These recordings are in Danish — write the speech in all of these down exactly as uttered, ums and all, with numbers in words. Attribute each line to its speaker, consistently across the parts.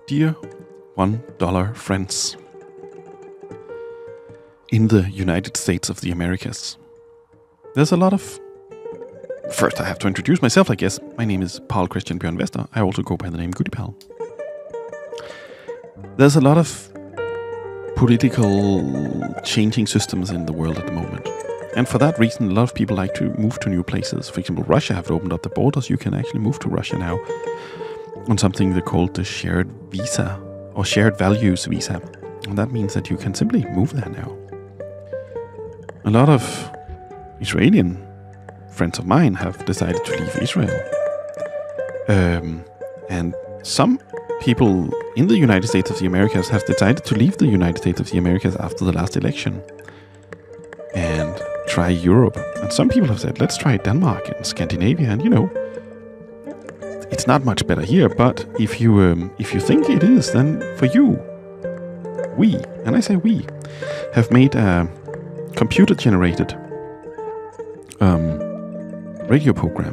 Speaker 1: Dear one dollar friends, in the United States of the Americas, there's a lot of... First, I have to introduce myself, I guess. My name is Paul Christian Bjørn Vester. I also go by the name Goody Pal. There's a lot of political changing systems in the world at the moment. And for that reason, a lot of people like to move to new places. For example, Russia have opened up the borders. You can actually move to Russia now on something they call the shared visa or shared values visa. And that means that you can simply move there now. A lot of Israeli friends of mine have decided to leave Israel. Um, and some people in the United States of the Americas have decided to leave the United States of the Americas after the last election and try Europe. And some people have said, let's try Denmark and Scandinavia. And, you know, it's not much better here, but if you um, if you think it is, then for you, we, and I say we, have made a computer-generated um, radio program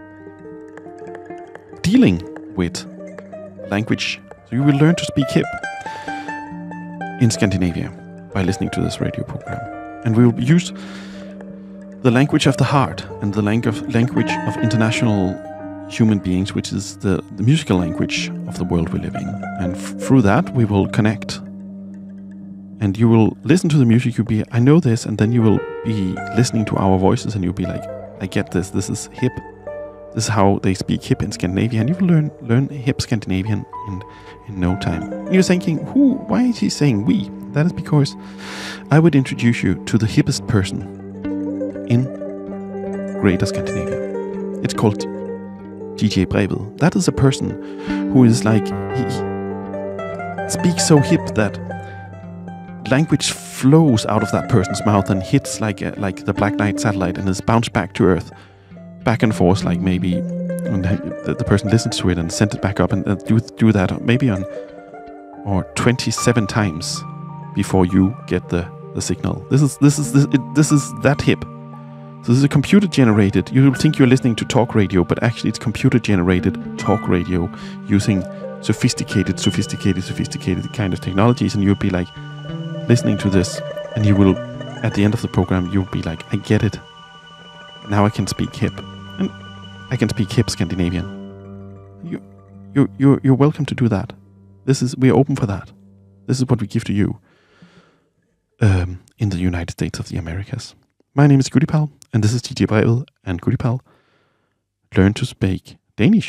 Speaker 1: dealing with language. So you will learn to speak hip in Scandinavia by listening to this radio program. And we will use the language of the heart and the language language of international human beings, which is the, the musical language of the world we live in. And f- through that, we will connect. And you will listen to the music, you'll be, I know this, and then you will be listening to our voices, and you'll be like, I get this, this is hip. This is how they speak hip in Scandinavia, and you will learn learn hip Scandinavian in, in no time. And you're thinking, who, why is he saying we? That is because I would introduce you to the hippest person in Greater Scandinavia. It's called D J Brevet. That is a person who is like, he speaks so hip that language flows out of that person's mouth and hits like a, like the Black Knight satellite and is bounced back to Earth, back and forth, like maybe and the, the person listens to it and sends it back up and uh, do do that maybe on or twenty-seven times before you get the, the signal. This is this is this, it, this is that hip. So this is a computer-generated. You will think you're listening to talk radio, but actually it's computer-generated talk radio using sophisticated, sophisticated, sophisticated kind of technologies. And you'll be like listening to this, and you will, at the end of the program, you'll be like, I get it. Now I can speak hip, and I can speak hip Scandinavian. You, you, you're, you're welcome to do that. This is we're open for that. This is what we give to you um, in the United States of the Americas. My name is Goody Pal, and this is D J Brevet and Goody Pal. Learn to speak Danish.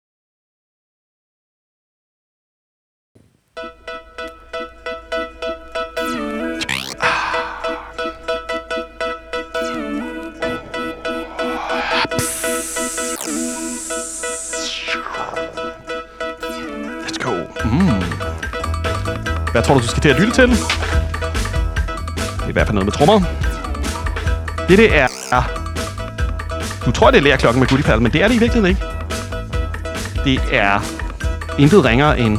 Speaker 1: Let's go. Mm. Hvad tror du, du skal til at lytte til? Det er i hvert fald noget med trommer. Det, det er... Du tror, det er lærklokken med Goody Pal, men det er det i virkeligheden ikke. Det er intet ringere end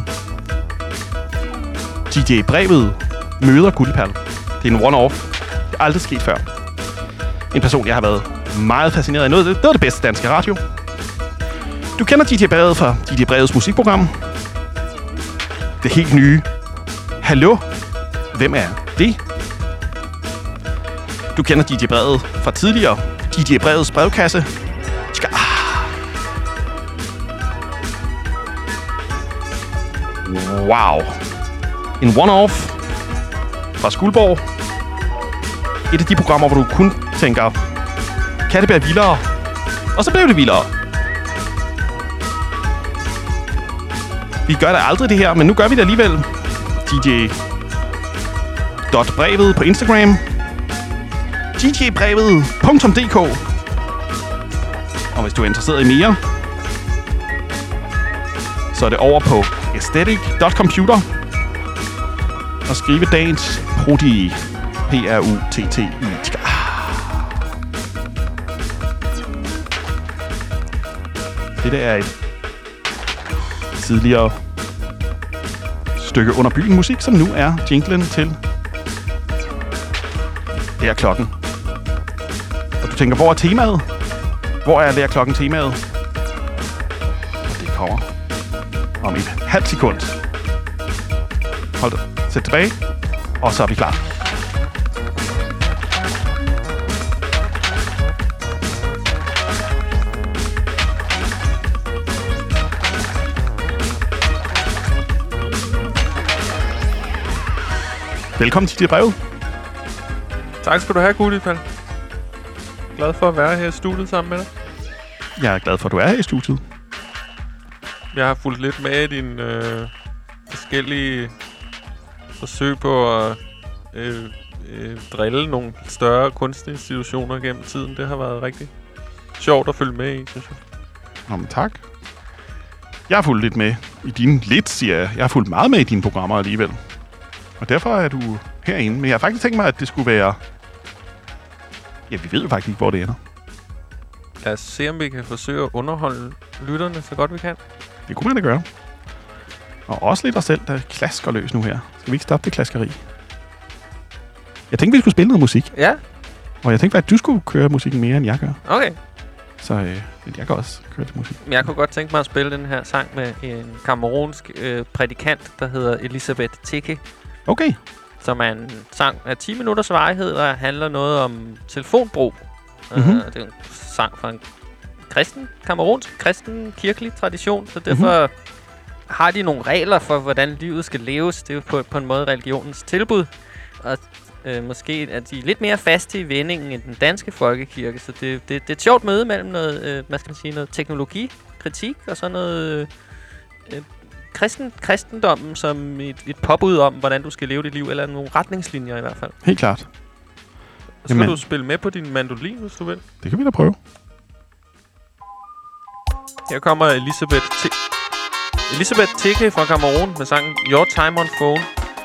Speaker 1: D J Brevet møder Goody Pal. Det er en one-off. Det er aldrig sket før. En person, jeg har været meget fascineret af. Noget, det var det bedste danske radio. Du kender D J Brevet fra D J Brevets musikprogram. Det helt nye Hallo, hvem er det? Du kender D J Brevet fra tidligere. D J Brevets brevkasse. Wow. En one-off fra Skuldborg. Et af de programmer, hvor du kun tænker, kan det være vildere? Og så blev det vildere. Vi gør da aldrig det her, men nu gør vi det alligevel. D J Brevet på Instagram. D J brevet punktum d k. Og hvis du er interesseret i mere, så er det over på aesthetic punktum computer og skrive dagens proti. P R U T T I. Det der er et tidligere stykke under byen musik, som nu er jinglen til Lær klokken. Og du tænker, hvor er temaet? Hvor er Lær klokken temaet? Og det kommer om et halvt sekund. Hold da. Sæt tilbage. Og så er vi klar. Velkommen til dit brev.
Speaker 2: Tak skal du have, Gulipal. Glad for at være her i studiet sammen med dig.
Speaker 1: Jeg er glad for, at du er her i studiet.
Speaker 2: Jeg har fulgt lidt med i dine øh, forskellige forsøg på at øh, øh, drille nogle større kunstinstitutioner gennem tiden. Det har været rigtig sjovt at følge med i, synes jeg.
Speaker 1: Nå, men tak. Jeg har fulgt lidt med i dine... Lidt, siger jeg. Jeg har fulgt meget med i dine programmer alligevel. Og derfor er du herinde. Men jeg har faktisk tænkt mig, at det skulle være... Ja, vi ved jo faktisk ikke, hvor det ender.
Speaker 2: Lad os se, om vi kan forsøge at underholde lytterne så godt vi kan.
Speaker 1: Det kunne man da gøre. Og også lidt os selv, der klasker løs nu her. Skal vi ikke stoppe det klaskeri? Jeg tænkte, vi skulle spille noget musik.
Speaker 2: Ja.
Speaker 1: Og jeg tænkte, at du skulle køre musikken mere, end jeg gør.
Speaker 2: Okay.
Speaker 1: Så øh, jeg kan også køre til musik.
Speaker 2: Jeg kunne godt tænke mig at spille den her sang med en kamerunsk øh, prædikant, der hedder Elisabeth Teke.
Speaker 1: Okay.
Speaker 2: Som er en sang af ti minutters varighed, og handler noget om telefonbrug.
Speaker 1: Mm-hmm.
Speaker 2: Uh, det er en sang fra en kristen, kamerunsk kristen kirkelig tradition, så derfor mm-hmm. har de nogle regler for, hvordan livet skal leves. Det er jo på, på en måde religionens tilbud. Og øh, måske er de lidt mere faste i vendingen end den danske folkekirke, så det, det, det er et sjovt møde mellem noget, øh, hvad skal man sige, noget teknologikritik og så noget øh, kristen, kristendommen som et, et påbud om, hvordan du skal leve dit liv, eller nogle retningslinjer i hvert fald.
Speaker 1: Helt klart.
Speaker 2: Så skal Jamen. du spille med på din mandolin, hvis du vil.
Speaker 1: Det kan vi da prøve.
Speaker 2: Her kommer Elisabeth T- Elisabeth Teke fra Cameroun med sangen Your Time on Phone.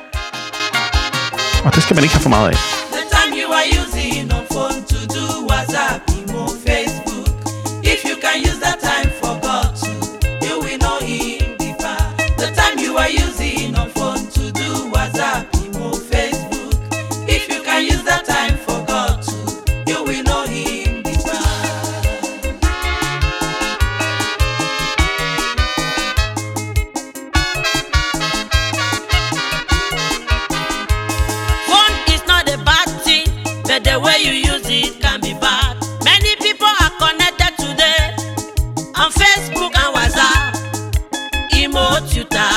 Speaker 1: Og det skal man ikke have for meget af.
Speaker 3: The time you are using on phone to do WhatsApp, email, Facebook. If you can use that time for God to, you will know Him deeper. The time you are using on phone to do WhatsApp, email, Facebook. If you can use that time for God to, you will know Him deeper. Phone is not a bad thing, but the way you use it can be bad. Many people are connected today on Facebook and WhatsApp, emo, Twitter,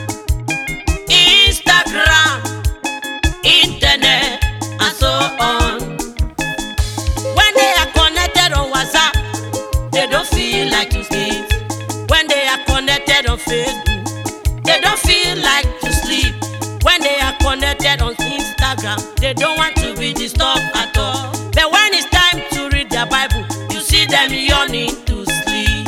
Speaker 3: Instagram, internet, and so on. When they are connected on WhatsApp, they don't feel like to sleep. When they are connected on Facebook, they don't feel like to sleep. When they are connected on Instagram, they don't want to be disturbed at all. But when it's time to read their Bible, you see them yawning to sleep.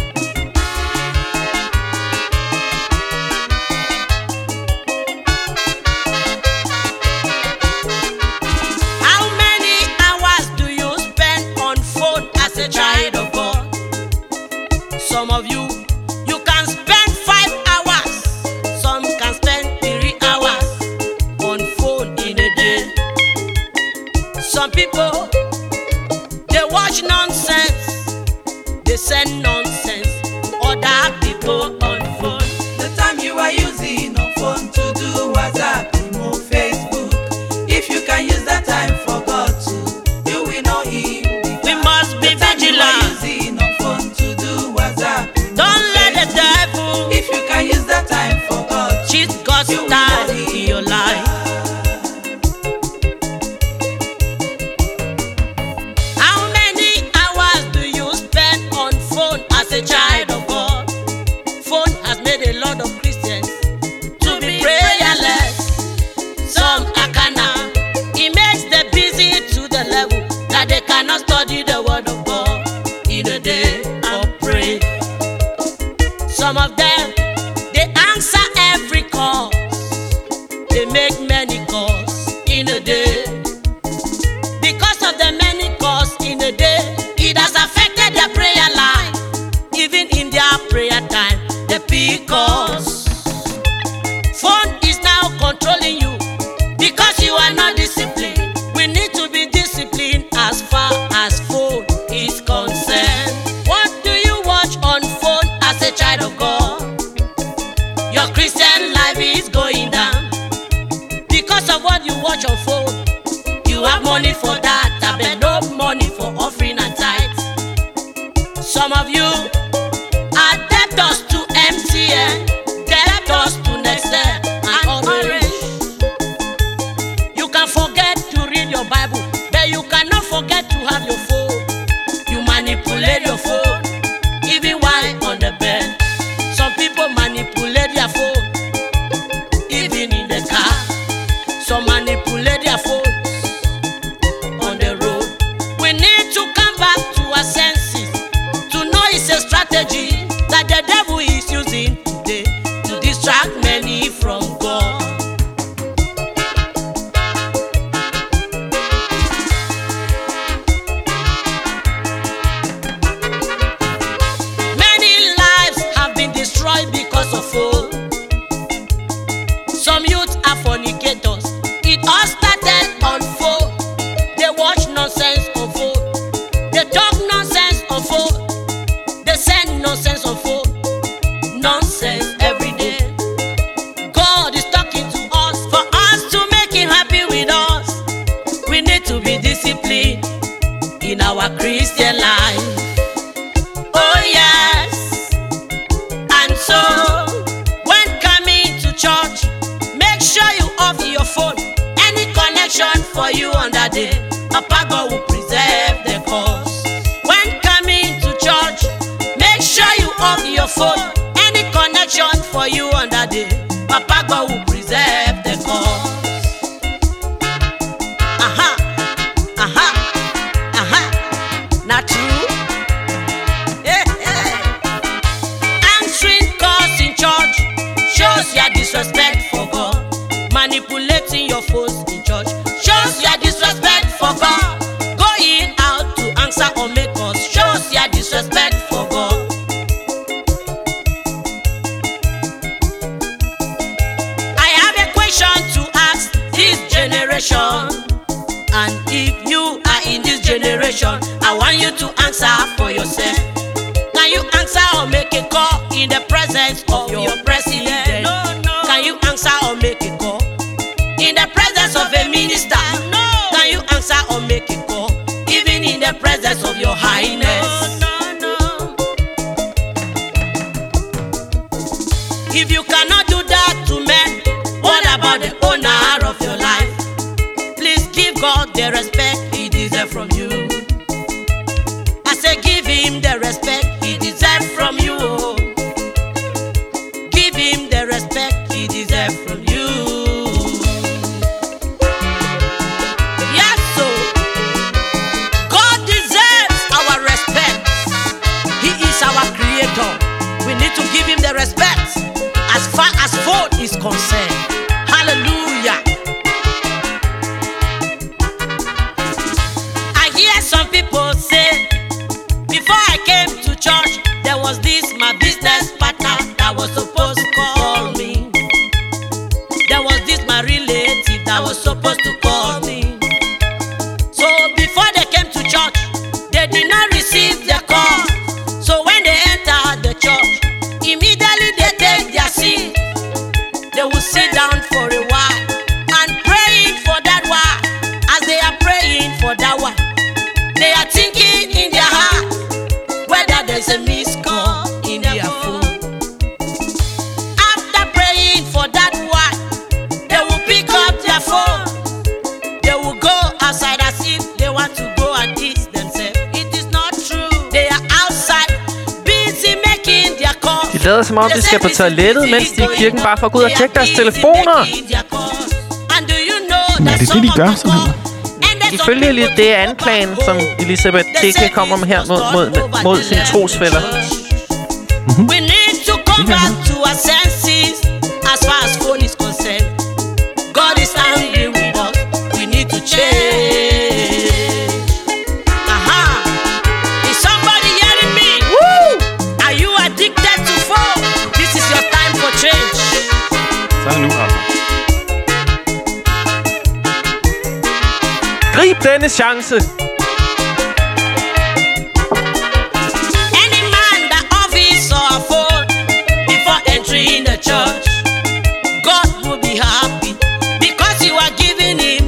Speaker 3: How many hours do you spend on phone as a child of God? Some of you, you can spend five hours. Some can spend three hours on phone in a day. Some people, they watch nonsense. They send nonsense. Other people on phone. The time you are using on phone to do WhatsApp, email, Facebook. If you can use that time for God to, you will know Him deeper. We must be vigilant. Using on phone to do WhatsApp. Don't let the devil. If you can use that time for God, cheat God's time in your life. How many hours do you spend on phone as a child of God? Phone has made a lot of Christians to be prayerless. Some are carnal. It makes them busy to the level that they cannot study the word of God in a day or pray. Some of them, they answer every call. They make many calls in a day. Because of the many calls in a day, it has affected their prayer life. Even in their prayer time, they pick calls. Phone is now controlling you because you are not disciplined. We need to be disciplined as far as phone is concerned. What do you watch on phone as a child of God? Your Christian life is going down. watch your phone. You have money for that, I bet no money for offering and tithe. Some of you are debtors to M T N, debtors to Nextel and Orange. You can forget to read your Bible, but you cannot forget to have your phone. You manipulate your phone, even while on the bed. Some people manipulate their phone, even in the car. Some manipulate their phone on the road. We need to come back to our senses to know it's a strategy that the devil is using today to distract many from God. Many lives have been destroyed because of phone. Some youth are fornicators. It all started on phone. They watch nonsense on phone. They talk nonsense on phone. They send nonsense on phone. Nonsense every day. God is talking to us for us to make Him happy with us. We need to be disciplined in our Christian life. Oh yes. And so when coming to church, make sure you off your phone. Any connection for you on that day, Papa God will preserve the cause. When coming to church, make sure you off your phone. Any connection for you on that day, Papa God will preserve the cause. Aha, aha, aha. Not true? Hey, hey. Answering calls in church shows your disrespect for God. Manipulating your phones in church shows your disrespect for God. Going out to answer or make calls shows your disrespect for God. I have a question to ask this generation, and if you are in this generation, I want you to answer for yourself. Can you answer or make a call in the presence of your president? No, no. Can you answer or make a call in the presence of a minister? No. Can you answer or make a call even in the presence of your highness? No, no, no. If you cannot do that to men, what about the owner of your life? Please give God the respect He deserves from you. I say give Him the respect He deserves from you. Give Him the respect He deserves from you. Yes, so God deserves our respect. He is our creator. We need to give Him the respect as far as phone is concerned. Hallelujah. I hear some people say, before I came to church, there was this my business partner that was supposed to call me. There was this my relative that was supposed to call me. So before they came to church, they did not receive the call. So when they entered the church, immediately they take their seat. They will sit down for a while and praying for that while. As they are praying for that while, they are thinking in their heart whether there's a missed call in their phone. After praying for that while, they will pick up their phone. They will go outside as if they want to go and eat themselves. It is not true. They are outside, busy making their call.
Speaker 2: De lader som om, de skal på toilettet, mens de er i kirken, bare for at gå ud og tjekke deres telefoner.
Speaker 1: Men er det det, de gør, simpelthen?
Speaker 2: Ifølge det er anklagen, som Elisabeth Tikke kommer med her mod, mod, mod sine trosfæller.
Speaker 1: Mm-hmm.
Speaker 3: We need to come back to our senses as far as phone is concerned. God is angry with us. We need to change. Aha! Is somebody hearing me? Woo! Are you addicted to phone? This is your time for change.
Speaker 1: Så er det nu, altså.
Speaker 2: Grib denne chance.
Speaker 3: Any man that offers a phone before entering the church, God will be happy because you are giving Him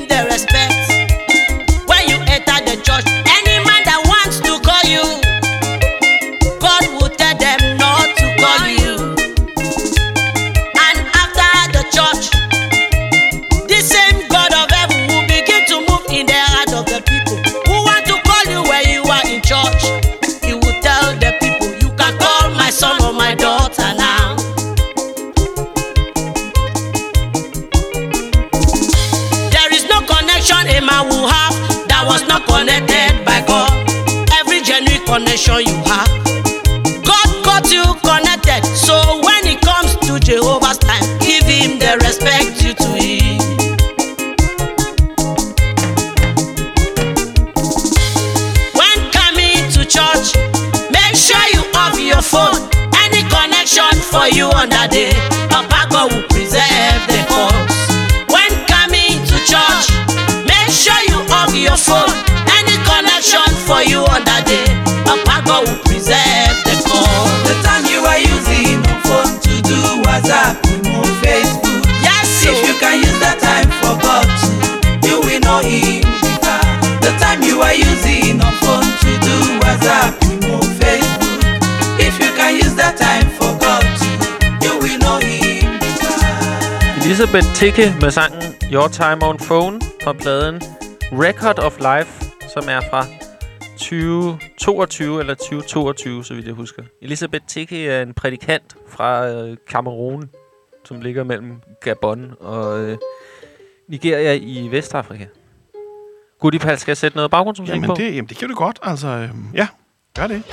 Speaker 3: connected by God. Every genuine connection you have, God got you connected. So when it comes to Jehovah's time, give him the respect due to him. When coming to church, make sure you off your phone. Any connection for you on that day, Papa God will preserve the cause. When coming to church, make sure you off your phone. Any connection for you on that day, Papa God will preserve the cause.
Speaker 4: The time you are using your phone to do WhatsApp, or Facebook,
Speaker 3: Yes,
Speaker 4: if you can use that time for God, you will know him deeper. The time you are using your phone to do WhatsApp, or Facebook, if you can use that time for God, you will know him deeper.
Speaker 2: Elisabeth Tikke med sangen Your Time on Phone fra pladen Record of Life, som er fra tyve toogtyve eller tyve toogtyve, så vidt jeg husker. Elisabeth Tikke er en prædikant fra øh, Cameroun, som ligger mellem Gabon og øh, Nigeria i Vestafrika. Gudipal, skal jeg sætte noget baggrundsmusik
Speaker 1: Jamen
Speaker 2: på?
Speaker 1: det, jamen det kan du godt, altså. Øhm, ja, gør det.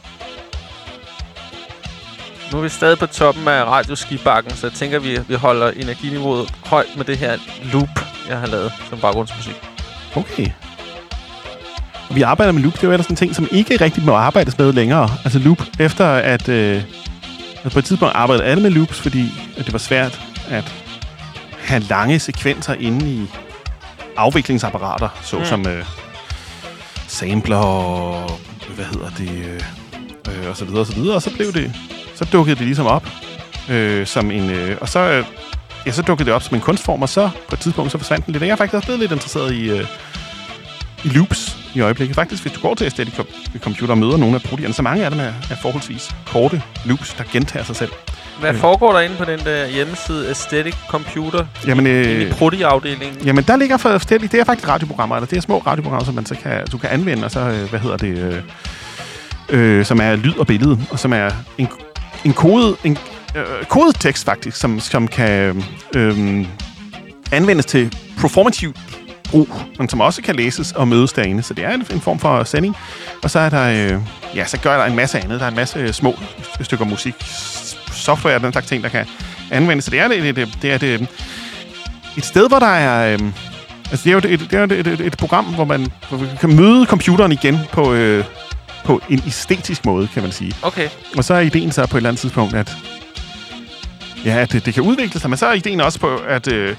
Speaker 2: Nu er vi stadig på toppen af radioskibakken, så jeg tænker, vi, vi holder energiniveauet højt med det her loop, jeg har lavet som baggrundsmusik.
Speaker 1: Okay. Vi arbejder med loop. Det er jo ellers en ting, som ikke rigtig må arbejdes med længere. Altså loop, efter at... Øh, altså på et tidspunkt arbejdede alle med loops, fordi at det var svært at have lange sekvenser inde i afviklingsapparater, såsom mm. øh, sampler og... Hvad hedder det? Øh, øh, og så videre, og så videre. Og så blev det... Så dukkede det ligesom op øh, som en... Øh, og så... Øh, ja, så dukkede det op som en kunstform, og så på et tidspunkt så forsvandt den lidt. Og jeg er faktisk også blevet lidt interesseret i... Øh, i loops i øjeblikket. Faktisk, hvis du går til Aesthetic Computer og møder nogle af produkterne, så mange af dem er, er forholdsvis korte loops, der gentager sig selv.
Speaker 2: Hvad øh. foregår der inde på den der hjemmeside Aesthetic Computer?
Speaker 1: Jamen, øh,
Speaker 2: i Prodi-afdelingen?
Speaker 1: Jamen, der ligger forskellige... Det er faktisk radioprogrammer, eller det er små radioprogrammer, som man så kan, du kan anvende, og så, øh, hvad hedder det, øh, øh, som er lyd og billede, og som er en, en kode, en øh, kodetekst faktisk, som, som kan øh, anvendes til performative brug, men som også kan læses og mødes derinde. Så det er en, en form for sending. Og så er der, øh, ja, så gør der en masse andet. Der er en masse små stykker musik, software og den slags ting, der kan anvendes. Så det er, det, det, det er det, et sted, hvor der er... Øh, altså, det er jo, et, det er et, et, et program, hvor man hvor vi kan møde computeren igen på, øh, på en æstetisk måde, kan man sige.
Speaker 2: Okay.
Speaker 1: Og så er ideen så på et eller andet tidspunkt, at, ja, at det, det kan udvikle sig, men så er ideen også på, at... Øh,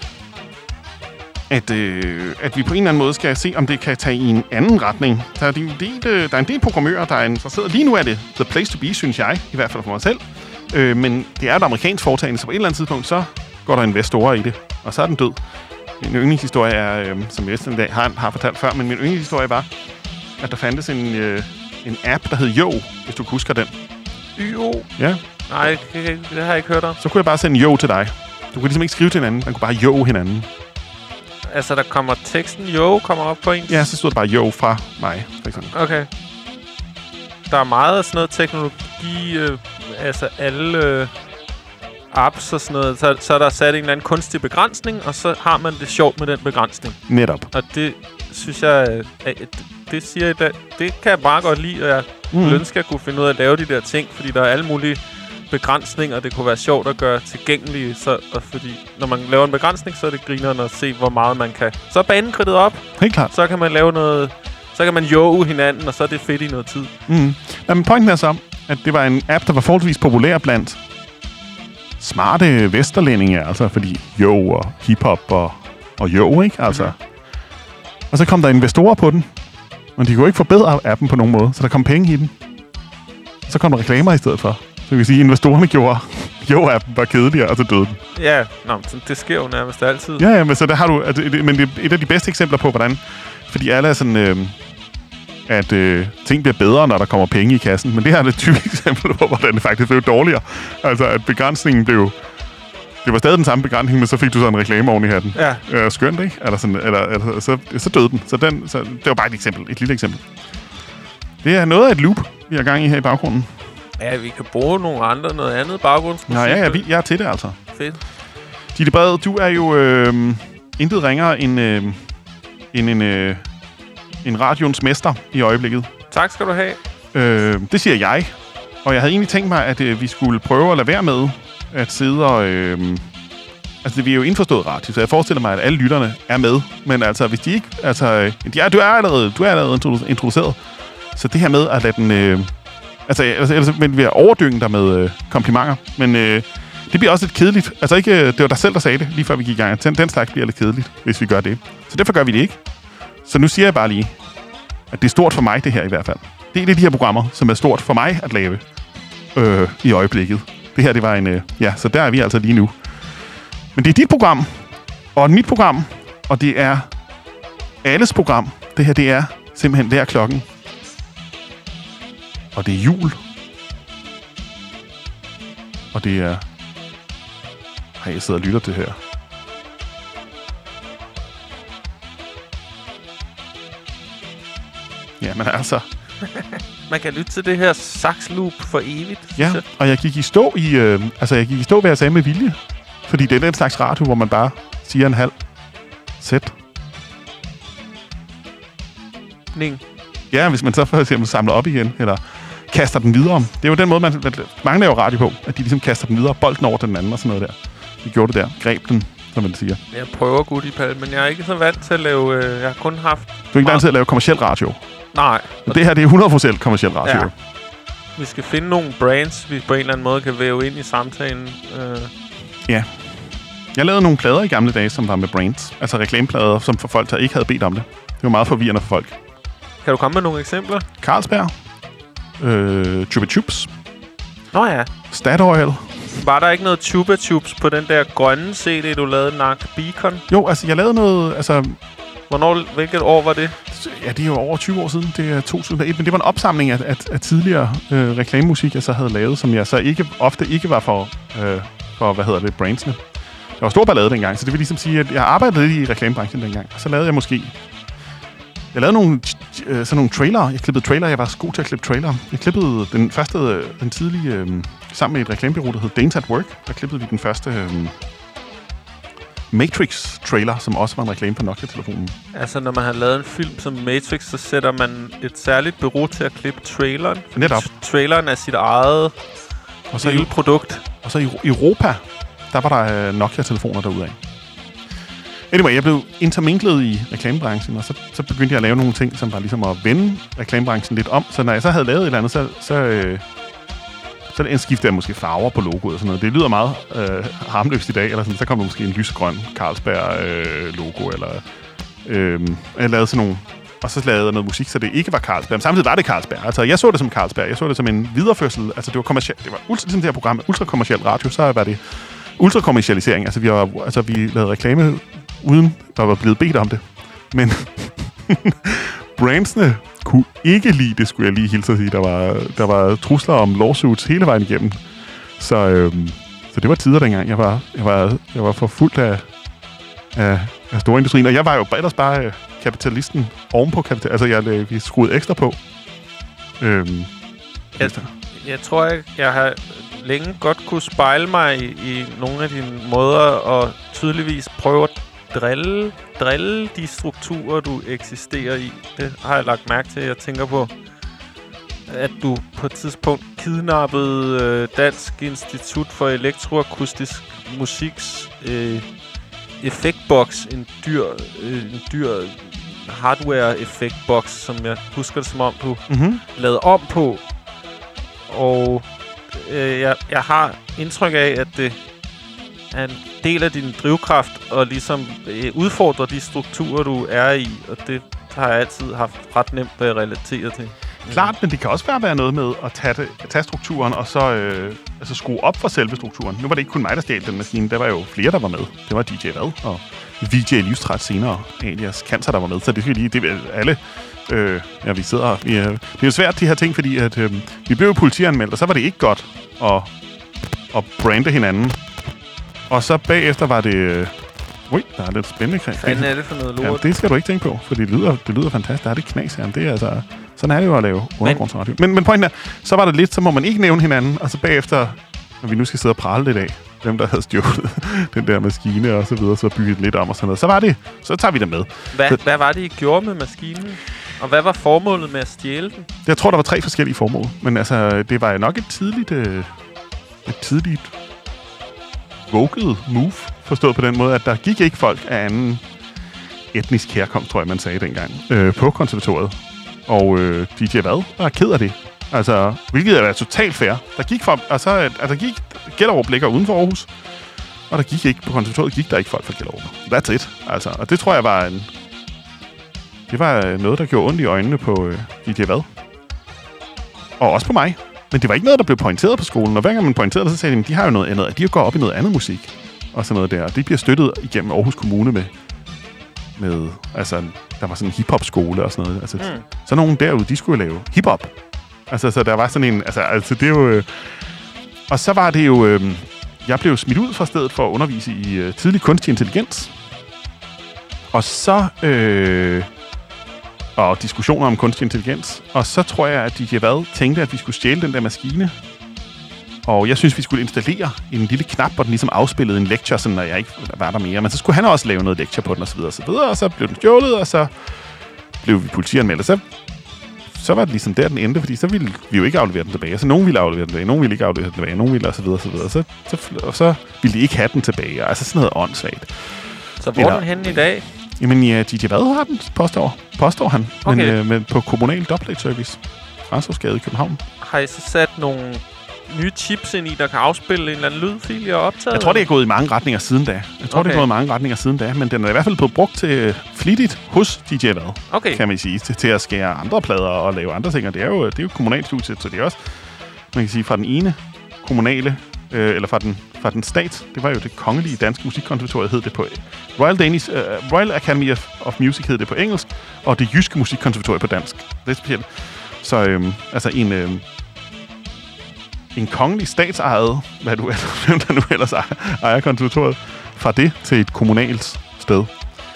Speaker 1: At, øh, at vi på en eller anden måde skal se, om det kan tage i en anden retning. Der er, en del, øh, der er en del programmører, der er interesseret. Lige nu er det the place to be, synes jeg, i hvert fald for mig selv. Øh, men det er et amerikansk foretagende, så på et eller andet tidspunkt, så går der investorer i det, og så er den død. Min yndlingshistorie er, øh, som jeg den dag har, har fortalt før, men min yndlingshistorie var, at der fandtes en, øh, en app, der hed Yo, hvis du husker den.
Speaker 2: Yo?
Speaker 1: Ja.
Speaker 2: Nej, det, det har jeg ikke hørt om.
Speaker 1: Så kunne jeg bare sende Yo til dig. Du kunne ligesom ikke skrive til hinanden, man kunne bare Yo hinanden.
Speaker 2: Altså, der kommer teksten Yo kommer op på en?
Speaker 1: Ja, så stod der bare Yo fra mig, for eksempel.
Speaker 2: Okay. Der er meget af sådan noget teknologi, øh, altså alle øh, apps og sådan noget. Så, så er der sat en eller anden kunstig begrænsning, og så har man det sjovt med den begrænsning.
Speaker 1: Netop. Og
Speaker 2: det synes jeg, øh, det, det siger jeg, det kan jeg bare godt lide, og jeg mm. ønsker at kunne finde ud af at lave de der ting, fordi der er alle mulige begrænsninger, det kunne være sjovt at gøre tilgængelige, så, og fordi når man laver en begrænsning, så er det grineren at se, hvor meget man kan. Så er banen kridtet op.
Speaker 1: Helt klart.
Speaker 2: Så kan man lave noget, så kan man jo hinanden, og så er det fedt i noget tid.
Speaker 1: Mm. Jamen, pointen er så, at det var en app, der var forholdsvis populær blandt smarte vesterlændinge, altså fordi jo og hiphop og, og jo, ikke? Altså. Mm-hmm. Og så kom der investorer på den, men de kunne ikke forbedre appen på nogen måde, så der kom penge i den. Så kom der reklamer i stedet for. Så vi kan sige, at investorerne gjorde jo-appen var kedeligere, og så døde den.
Speaker 2: Ja, nå, det sker jo nærmest altid.
Speaker 1: Ja, ja, men så der har du... Altså, det, men det er et af de bedste eksempler på, hvordan... Fordi alle er sådan... Øh, at øh, ting bliver bedre, når der kommer penge i kassen. Men det her er et typisk eksempel på, hvordan det faktisk blev dårligere. Altså, at begrænsningen blev... Det var stadig den samme begrænsning, men så fik du så en reklame oven i hatten.
Speaker 2: Ja.
Speaker 1: Øh, skønt, ikke? Eller sådan, eller, eller, så, så døde den. Så, den, så det var bare et eksempel. Et lille eksempel. Det er noget af et loop, vi har gang i her i baggrunden.
Speaker 2: Ja, vi kan bruge nogle andre, noget andet baggrundsmusik.
Speaker 1: Ja, ja, ja, vi, jeg er til det, altså.
Speaker 2: Fedt.
Speaker 1: Ditte Brede, du er jo øh, intet ringere end, øh, end en, øh, en radioens mester i øjeblikket.
Speaker 2: Tak skal du have.
Speaker 1: Øh, det siger jeg. Og jeg havde egentlig tænkt mig, at øh, vi skulle prøve at lade være med at sidde og... Øh, altså, vi er jo indforstået radio, så jeg forestiller mig, at alle lytterne er med. Men altså, hvis de ikke... Altså, øh, ja, du er allerede, du er allerede introduceret. Så det her med at lade den... Øh, altså, ellers vil vi overdynge dig med øh, komplimenter. Men øh, det bliver også lidt kedeligt. Altså, ikke, det var dig selv, der sagde det, lige før vi gik i gang. Den, den slags bliver lidt kedeligt, hvis vi gør det. Så derfor gør vi det ikke. Så nu siger jeg bare lige, at det er stort for mig, det her i hvert fald. Det er det, de her programmer, som er stort for mig at lave øh, i øjeblikket. Det her, det var en... Øh, ja, så der er vi altså lige nu. Men det er dit program, og mit program, og det er alles program. Det her, det er simpelthen hver klokken. Og det er jul. Og det er... Ej, jeg sidder og lytter til det her. Ja, men altså...
Speaker 2: Man kan lytte til det her saxloop for evigt.
Speaker 1: Ja, og jeg gik i stå i... Øh, altså, jeg gik i stå, hvad jeg sagde med vilje. Fordi det er den slags radio, hvor man bare siger en halv sæt.
Speaker 2: Ning.
Speaker 1: Ja, hvis man så for eksempel samler op igen, eller kaster den videre. Det er jo den måde, man... Mange laver radio på, at de ligesom kaster den videre, bolden over den anden og sådan noget der. De gjorde det der. Greb den, som man siger.
Speaker 2: Jeg prøver godt i pal, men jeg er ikke så vant til at lave... Øh, jeg har kun haft...
Speaker 1: Du er ikke vant til at lave kommerciel radio.
Speaker 2: Nej.
Speaker 1: Og det her, det er hundrede procent kommerciel radio. Ja.
Speaker 2: Vi skal finde nogle brands, vi på en eller anden måde kan væve ind i samtalen. Øh.
Speaker 1: Ja. Jeg lavede nogle plader i gamle dage, som var med brands. Altså reklameplader, som for folk, der ikke havde bedt om det. Det var meget forvirrende for folk.
Speaker 2: Kan du komme med nogle eksempler?
Speaker 1: Carlsberg. Øh, Chupa Chups.
Speaker 2: Nå ja.
Speaker 1: Statoil.
Speaker 2: Var der ikke noget Chupa Chups på den der grønne C D, du lavede, Nark Beacon?
Speaker 1: Jo, altså jeg lavede noget... Altså,
Speaker 2: Hvornår, hvilket år var det?
Speaker 1: Ja, det er jo over tyve år siden. Det er to tusind og et, men det var en opsamling af, af, af tidligere øh, reklamemusik, jeg så havde lavet, som jeg så ikke ofte ikke var for, øh, for hvad hedder det, brandsene. Jeg var stor ballade dengang, så det vil ligesom sige, at jeg arbejdede lidt i reklamebranchen dengang. Og så lavede jeg måske... Jeg lavede nogle, øh, sådan nogle trailer. Jeg klippede trailer. Jeg var så god til at klippe trailer. Jeg klippede den første, den tidlige, øh, sammen med et reklamebureau, der hed Danes at Work. Der klippede vi den første... Øh, Matrix-trailer, som også var en reklame på Nokia-telefonen.
Speaker 2: Altså, når man har lavet en film som Matrix, så sætter man et særligt bureau til at klippe traileren.
Speaker 1: Netop.
Speaker 2: Traileren er sit eget og så lille i, produkt.
Speaker 1: Og så i Europa, der var der uh, Nokia-telefoner derudaf. Anyway, jeg blev interminglet i reklamebranchen, og så, så begyndte jeg at lave nogle ting, som var ligesom at vende reklamebranchen lidt om. Så når jeg så havde lavet et eller andet, så... så øh, Så indskifter jeg måske farver på logoet og sådan noget. Det lyder meget øh, harmløst i dag. Eller sådan. Så kommer måske en lysegrøn Carlsberg-logo. Øh, eller øh, jeg lavede sådan nogle... Og så lavede jeg noget musik, så det ikke var Carlsberg. Men samtidig var det Carlsberg. Altså, jeg så det som Carlsberg. Jeg så det som en videreførsel. Altså, det var kommercielt. Det var ultra, ligesom det her program med ultrakommerciel radio. Så var det ultrakommercialisering. Altså, vi, var, altså, vi lavede reklame uden der var blevet bedt om det. Men brandsene kunne ikke lide det, skulle jeg lige hilse at sige. Der var, der var trusler om lawsuits hele vejen igennem. Så, øhm, så det var tider dengang. Jeg var, jeg var, jeg var for fuldt af, af, af storindustrien. Og jeg var jo ellers bare øh, kapitalisten ovenpå kapital. Altså, jeg, vi skruede ekstra på. Øhm,
Speaker 2: jeg, jeg tror, jeg, jeg har længe godt kunne spejle mig i, i nogle af dine måder og tydeligvis prøve at drille, drille de strukturer, du eksisterer i. Det har jeg lagt mærke til. Jeg tænker på, at du på et tidspunkt kidnappede øh, Dansk Institut for Elektroakustisk Musiks øh, effektboks. En dyr, øh, en dyr hardware-effektboks, som jeg husker det som om, du mm-hmm. lavede om på. Og øh, jeg, jeg har indtryk af, at det er en del af din drivkraft og ligesom øh, udfordre de strukturer, du er i, og det har jeg altid haft ret nemt at relatere til.
Speaker 1: Klart, men det kan også være noget med at tage, det, tage strukturen og så øh, altså skrue op for selve strukturen. Nu var det ikke kun mig, der stjal den maskine. Der var jo flere, der var med. Det var D J Vad og V J Livstræt senere, alias Cancer, der var med. Så det skal lige, det er alle... Øh, ja, vi sidder... Vi, øh, det er jo svært, de her ting, fordi at, øh, vi blev jo politianmeldt, og så var det ikke godt at, at brande hinanden. Og så bagefter var det... Øh, ui, der er lidt spændende kring.
Speaker 2: Hvad fanden er det for noget lort?
Speaker 1: Ja, det skal du ikke tænke på, for det lyder, det lyder fantastisk. Der er det knas her. Det er altså... Sådan er det jo at lave undergrundsradio. Men, men pointen er, så var det lidt, så må man ikke nævne hinanden, og så bagefter, når vi nu skal sidde og prale lidt af, dem der havde stjålet den der maskine og så videre, så bygget lidt om og sådan noget, så var det, så tager vi det med.
Speaker 2: Hvad,
Speaker 1: så,
Speaker 2: hvad var det, I gjorde med maskinen? Og hvad var formålet med at stjæle den?
Speaker 1: Jeg tror, der var tre forskellige formål. Men altså, det var nok et tidligt... Øh, et tidligt... vogued move, forstået på den måde, at der gik ikke folk af anden etnisk herkomst, tror jeg, man sagde dengang, øh, på konservatoriet. Og øh, D J Vad var ked af det. Altså, hvilket er totalt fair. Der gik folk... Altså, altså der gik... Gellerup ligger uden for Aarhus. Og der gik ikke... På konservatoriet gik der ikke folk fra Gellerup. That's it. Altså, og det tror jeg var en... Det var noget, der gjorde ondt i øjnene på øh, D J Vad. Og også på mig. Men det var ikke noget, der blev pointeret på skolen. Og hver gang man pointerede det, så sagde de, de har jo noget andet. De går op i noget andet musik. Og sådan noget der. Og det bliver støttet igennem Aarhus Kommune med... med altså, der var sådan en hiphop-skole og sådan noget. Altså, mm. Så nogen derude, de skulle lave hiphop. Altså, så der var sådan en... Altså, altså det er jo... Øh, og så var det jo... Øh, jeg blev smidt ud fra stedet for at undervise i øh, tidlig kunstig intelligens. Og så... Øh, og diskussioner om kunstig intelligens. Og så tror jeg, at D J Vad tænkte, at vi skulle stjæle den der maskine. Og jeg synes, vi skulle installere en lille knap, hvor den ligesom afspillede en lecture, sådan, når jeg ikke var der mere. Men så skulle han også lave noget lecture på den, og så videre, og så videre. Og så blev den stjålet, og så blev vi politianmeldt. Og så, så var det ligesom der, den endte, fordi så ville vi jo ikke aflevere den tilbage. Så nogen ville aflevere den tilbage, nogen ville ikke aflevere den tilbage, nogen ville, og så videre, og så videre. Og så, så, og så ville de ikke have den tilbage. Altså sådan noget åndssvagt.
Speaker 2: Så hvor er den henne i dag?
Speaker 1: Jamen, ja, D J Vad har den, påstår, påstår han.
Speaker 2: Okay.
Speaker 1: Men, øh, men på kommunal dobbelt-service. Fransåsgade i København.
Speaker 2: Har I så sat nogle nye chips ind i, der kan afspille en eller anden lydfil, jeg har optaget?
Speaker 1: Jeg tror, det er gået i mange retninger siden da. Jeg tror, okay. det er gået i mange retninger siden da. Men den er i hvert fald blevet brugt til flittigt hos D J Vad,
Speaker 2: okay.
Speaker 1: kan man sige. Til, til at skære andre plader og lave andre ting. Og det er jo, det er jo kommunalt studiet, så det er også, man kan sige, fra den ene kommunale, øh, eller fra den, fra den stat. Det var jo det kongelige danske musikkonservatorium, hed det på Royal Danish, uh, Royal Academy of, of Music hed det på engelsk, og det jyske musikkonservatorium på dansk. Det er specielt. Så øhm, altså en... Øhm, en kongelig statsejet, hvad du hvem der nu ellers ejer, ejer konservatoriet, fra det til et kommunalt sted.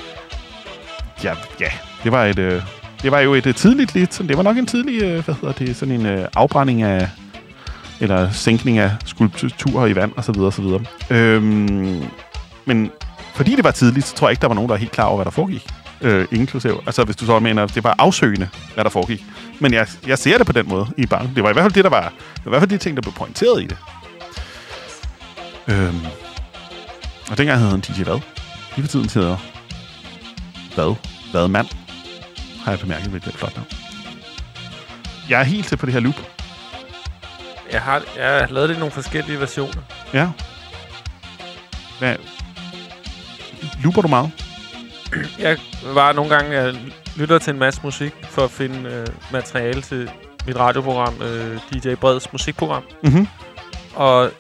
Speaker 1: Ja, ja, det var et, øh, det var jo et øh, tidligt lidt, det var nok en tidlig, øh, hvad hedder det, sådan en øh, afbrænding af, eller sænkning af skulpturer i vand, og så videre, og så videre. Øhm, men fordi det var tidligt, så tror jeg ikke, der var nogen, der var helt klar over, hvad der foregik. Øh, inklusiv. Altså, hvis du så mener, det var afsøgende, hvad der foregik. Men jeg, jeg ser det på den måde i banken. Det var i hvert fald det, der var... Det var i hvert fald de ting, der blev pointeret i det. Øhm, og dengang havde han D J Vad. Lige for tiden hedder Vad. Vad mand. Har jeg bemærket, hvilket er flot navn. Jeg er helt til på det her loop.
Speaker 2: Jeg har, jeg har lavet det i nogle forskellige versioner.
Speaker 1: Ja. Hvad? Looper du meget?
Speaker 2: Jeg var nogle gange, jeg lytter til en masse musik for at finde øh, materiale til mit radioprogram, øh, D J Breds musikprogram.
Speaker 1: Mhm.
Speaker 2: Og,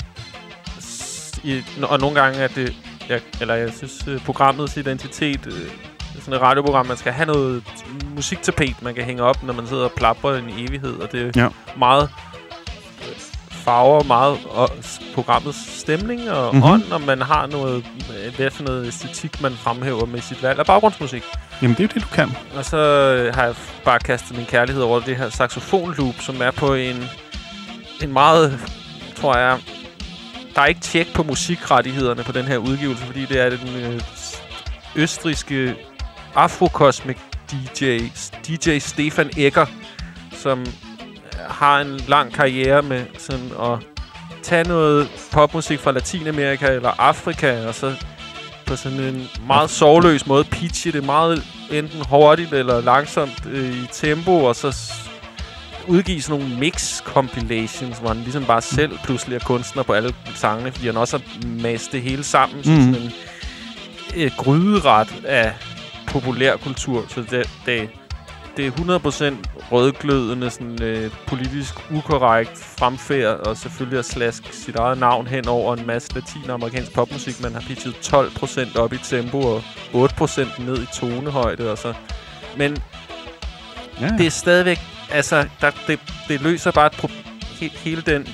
Speaker 2: i, og nogle gange er det, jeg, eller jeg synes, øh, programmets identitet, øh, sådan et radioprogram, man skal have noget musiktapet, man kan hænge op, når man sidder og plapper en evighed, og det er ja. meget øh, farver meget og, programmets stemning og mm-hmm. ånd, og man har noget, hvad for noget æstetik, man fremhæver med sit valg af baggrundsmusik.
Speaker 1: Jamen, det er jo det, du kan.
Speaker 2: Og så øh, har jeg bare kastet min kærlighed over det her saxofonloop, som er på en, en meget, tror jeg... Der er ikke tjek på musikrettighederne på den her udgivelse, fordi det er den øh, østrigske afrokosmik D J, D J Stefan Egger, som har en lang karriere med sådan at tage noget popmusik fra Latinamerika eller Afrika, og så på sådan en meget sorgløs måde pitche det meget enten hurtigt eller langsomt øh, i tempo, og så s- udgive sådan nogle mix-compilations, hvor han ligesom bare selv pludselig er kunstner på alle sangene, fordi han også har mastet det hele sammen som mm. sådan en øh, gryderet af populærkultur. Så det, det, det er hundrede procent rødglødende, sådan øh, politisk ukorrekt fremfærd, og selvfølgelig at slaske sit eget navn hen over en masse latinamerikansk popmusik. Man har pitchet tolv procent op i tempo og otte procent ned i tonehøjde og så. Men ja. det er stadigvæk, altså, der, det, det løser bare et pro- he, hele den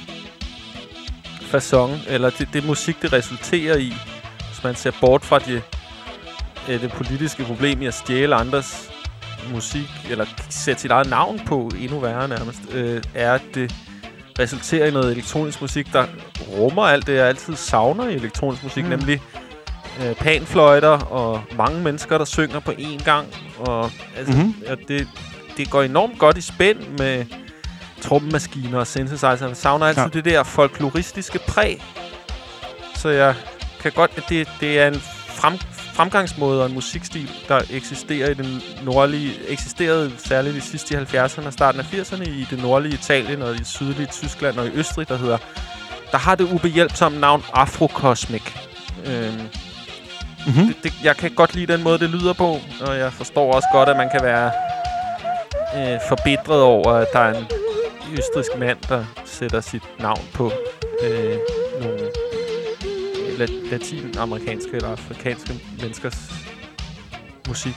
Speaker 2: facon, eller det, det musik, det resulterer i, hvis man ser bort fra det, øh, det politiske problem i at stjæle andres musik, eller sætte sit eget navn på, endnu værre nærmest, øh, er, at det resulterer i noget elektronisk musik, der rummer alt det, jeg altid savner i elektronisk musik, mm. nemlig øh, panfløjter og mange mennesker, der synger på én gang. Og, altså,
Speaker 1: mm-hmm.
Speaker 2: og det, det går enormt godt i spænd med trommemaskiner og synthesizer. Jeg savner altid
Speaker 1: Ja.
Speaker 2: det der folkloristiske præg. Så jeg kan godt... Det, det er en frem, fremgangsmåde og en musikstil, der eksisterer i den nordlige... Eksisterede særligt i sidste i halvfjerdserne og starten af firserne i det nordlige Italien og i det sydlige Tyskland og i Østrig, der hedder... Der har det ubehjælpsomme navn Afrocosmic. Øhm,
Speaker 1: Mm-hmm.
Speaker 2: det, det, jeg kan godt lide den måde, det lyder på, og jeg forstår også godt, at man kan være øh, forbitret over, at der er en østrigsk mand, der sætter sit navn på øh, nogle la- latinamerikanske eller afrikanske menneskers musik.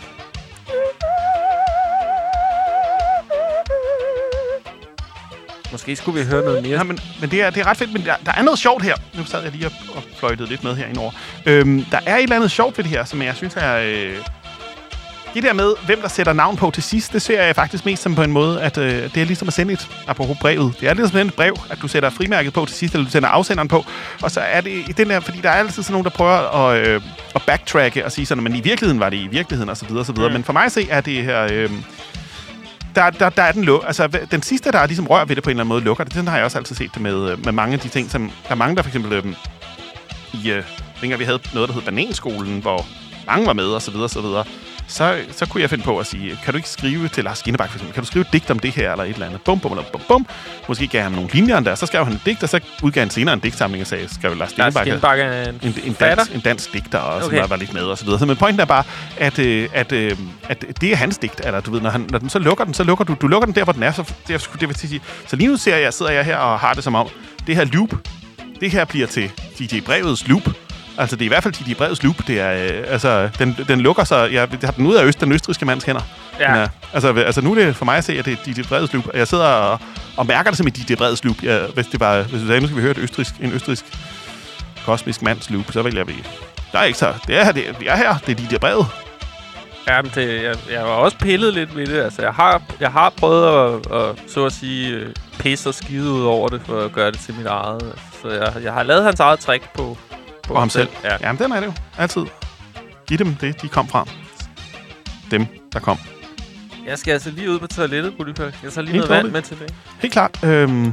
Speaker 2: Måske skulle vi høre noget mere.
Speaker 1: Ja, men, men det, er, det er ret fedt, men der, der er noget sjovt her. Nu sad jeg lige og, og fløjtede lidt med herindover. Øhm, der er et eller andet sjovt ved det her, som jeg synes er... Øh, det der med, hvem der sætter navn på til sidst, det ser jeg faktisk mest som på en måde, at øh, det er ligesom at sende et, apropos brevet, det er ligesom at sende et brev, at du sætter frimærket på til sidst, eller du sender afsenderen på, og så er det i den der, fordi der er altid sådan nogen, der prøver at, øh, at backtracke og sige sådan, men i virkeligheden var det i virkeligheden, og så videre, og så videre. Mm. Men for mig at se, er det her... Øh, Der, der, der er den luk. Altså, den sidste, der er ligesom rør ved det på en eller anden måde, lukker det. Sådan har jeg også altid set det med, med mange af de ting, som... Der er mange, der for eksempel... Øhm, I... Øh, dengang vi havde noget, der hed Bananskolen, hvor mange var med, og så videre, så videre. Så, så kunne jeg finde på at sige, kan du ikke skrive til Lars Skinnebak, for eksempel? Kan du skrive et digt om det her, eller et eller andet? Bum, bum, bum, bum, bum. Måske gav han nogle linjer der. Så skrev han et digt, og så udgav han senere en digtsamling og sagde, skrev Lars
Speaker 2: Lars
Speaker 1: Skinnebak...
Speaker 2: Skinnebak er en,
Speaker 1: En, en,
Speaker 2: fatter.
Speaker 1: dansk, en dansk digter, og
Speaker 2: Okay.
Speaker 1: som var lidt med, og så videre. Så, men pointen er bare, at, øh, at, øh, at det er hans digt, eller du ved, når, han, når den så lukker den, så lukker du, du lukker den der, hvor den er. Så, det, det vil sige, så lige nu ser jeg, sidder jeg her og har det som om, det her loop, det her bliver til D J Brevets loop. Altså, det er i hvert fald D J Brevets loop. Det er, øh, altså, den, den lukker sig, jeg har den ud af øst, den østrigske mands hænder.
Speaker 2: Ja.
Speaker 1: Men, øh, altså, altså, nu er det for mig at se, at det er D J Brevets loop, og jeg sidder og, og mærker det som et D J Brevets loop. Ja, hvis det var, hvis du sagde, nu skal vi høre et østrisk, en østrisk kosmisk mands loop, så vil jeg blive... Der er ikke så... Det er her, det er, vi er her. Det er D J Brevet.
Speaker 2: Ja, men det, jeg, jeg har også pillet lidt ved det. Altså, jeg har, jeg har prøvet at, at så at sige, øh, pisse og skide ud over det, for at gøre det til mit eget. Så jeg, jeg har lavet hans eget trick på, på,
Speaker 1: På ham selv.
Speaker 2: Ja.
Speaker 1: Jamen, den er det jo. Altid. Giv dem det, de kom fra. Dem, der kom.
Speaker 2: Jeg skal altså lige ud på toilettet, Budipør. Jeg tager lige
Speaker 1: Helt
Speaker 2: noget vand
Speaker 1: dårligt.
Speaker 2: med tilbage.
Speaker 1: Helt klart. Øhm.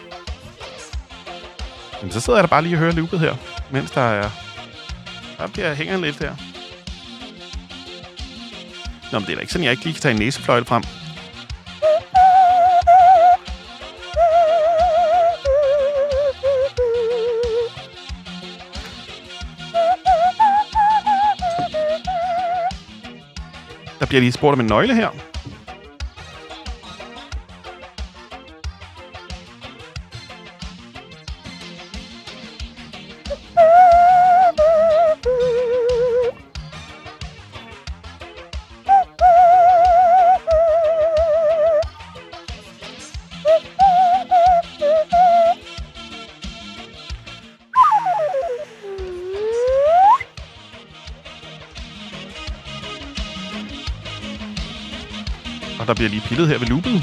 Speaker 1: Jamen, så sidder jeg da bare lige og hører loopet her, mens der er... Der bliver hænger lidt der. Nå, men det er da ikke sådan, jeg ikke lige kan tage en næsefløjte frem. Der bliver lige spurgt om en nøgle her. Og der bliver lige pillet her ved loopet.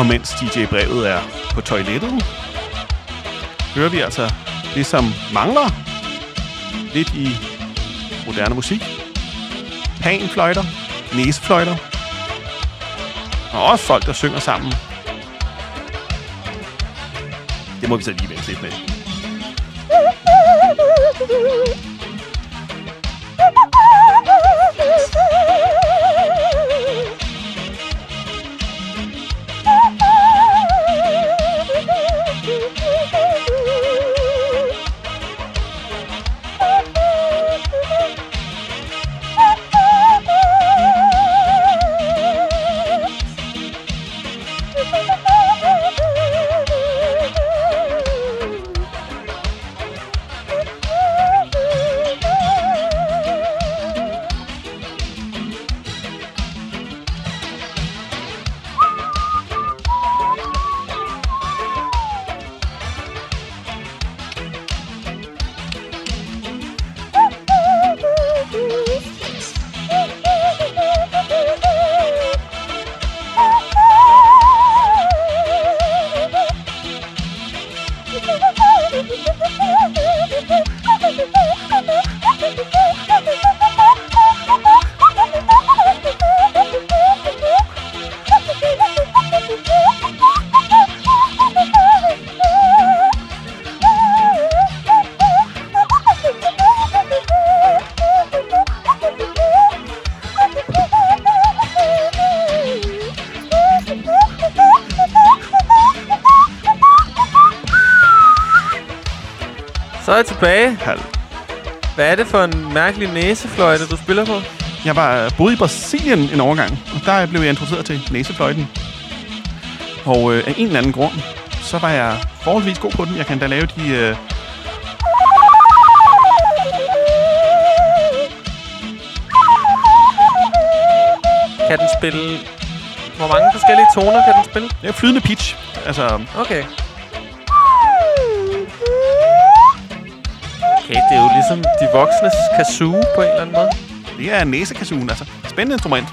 Speaker 1: mens D J-brevet er på toilettet, hører vi altså det, som mangler lidt i moderne musik. Panfløjter, næsefløjter, og også folk, der synger sammen. Det må vi så lige vente lidt med.
Speaker 2: Så er jeg tilbage.
Speaker 1: Halv.
Speaker 2: Hvad er det for en mærkelig næsefløjte, du spiller på?
Speaker 1: Jeg var boede i Brasilien en overgang, og der blev jeg introduceret til næsefløjten. Og øh, af en eller anden grund, så var jeg forholdsvis god på den. Jeg kan da lave de... Øh
Speaker 2: Kan den spille... Hvor mange forskellige toner kan den spille?
Speaker 1: Det er flydende pitch. Altså...
Speaker 2: Okay. Okay, det er jo ligesom de voksnes kazoo på en eller anden måde.
Speaker 1: Det er næsekazooen, altså. Spændende instrument.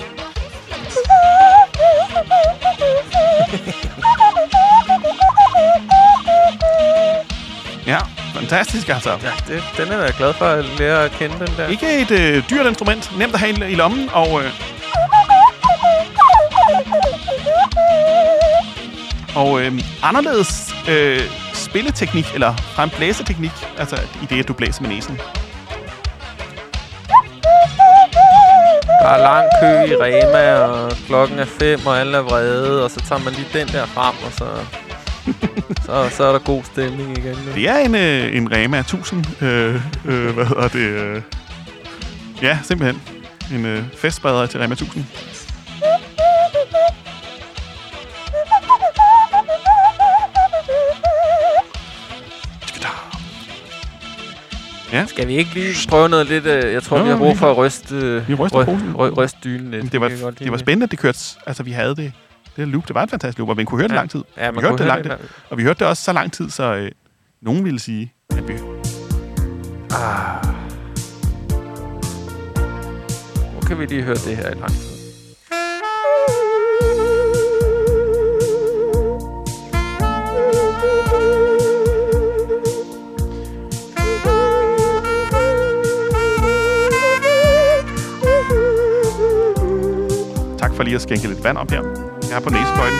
Speaker 1: Ja, fantastisk altså.
Speaker 2: Ja, det, den er jeg glad for at lære at kende, den der.
Speaker 1: Ikke et øh, dyrt instrument. Nemt at have i, i lommen, og... Øh, og øh, anderledes øh, spilleteknik, eller fremblæseteknik, altså i det, at du blæser med næsen.
Speaker 2: Der er lang kø i Rema, og klokken er fem, og alle er vrede, og så tager man lige den der frem, og så, så, så er der god stemning igen. Nu.
Speaker 1: Det er en, øh, en Rema tusind. Øh, øh, hvad hedder det? Øh, ja, simpelthen. En øh, festspreder til Rema tusind. Ja.
Speaker 2: Skal vi ikke lige prøve noget lidt? Øh, jeg tror,
Speaker 1: jo,
Speaker 2: vi har brug for at ryste, øh,
Speaker 1: vi ryster posen.
Speaker 2: ry, ryste dynen lidt.
Speaker 1: Det var, det, det var spændende, at det kørte. Altså, vi havde det. Det der loop, det var et fantastisk loop, og vi kunne høre det
Speaker 2: ja.
Speaker 1: lang tid.
Speaker 2: Ja,
Speaker 1: vi hørte det langt, det, og vi hørte det også så lang tid, så øh, nogen ville sige, at vi...
Speaker 2: Ah. Nu kan vi lige høre det her i lang tid.
Speaker 1: Tak for lige at skænke lidt vand op her. Jeg er på næsefløjten.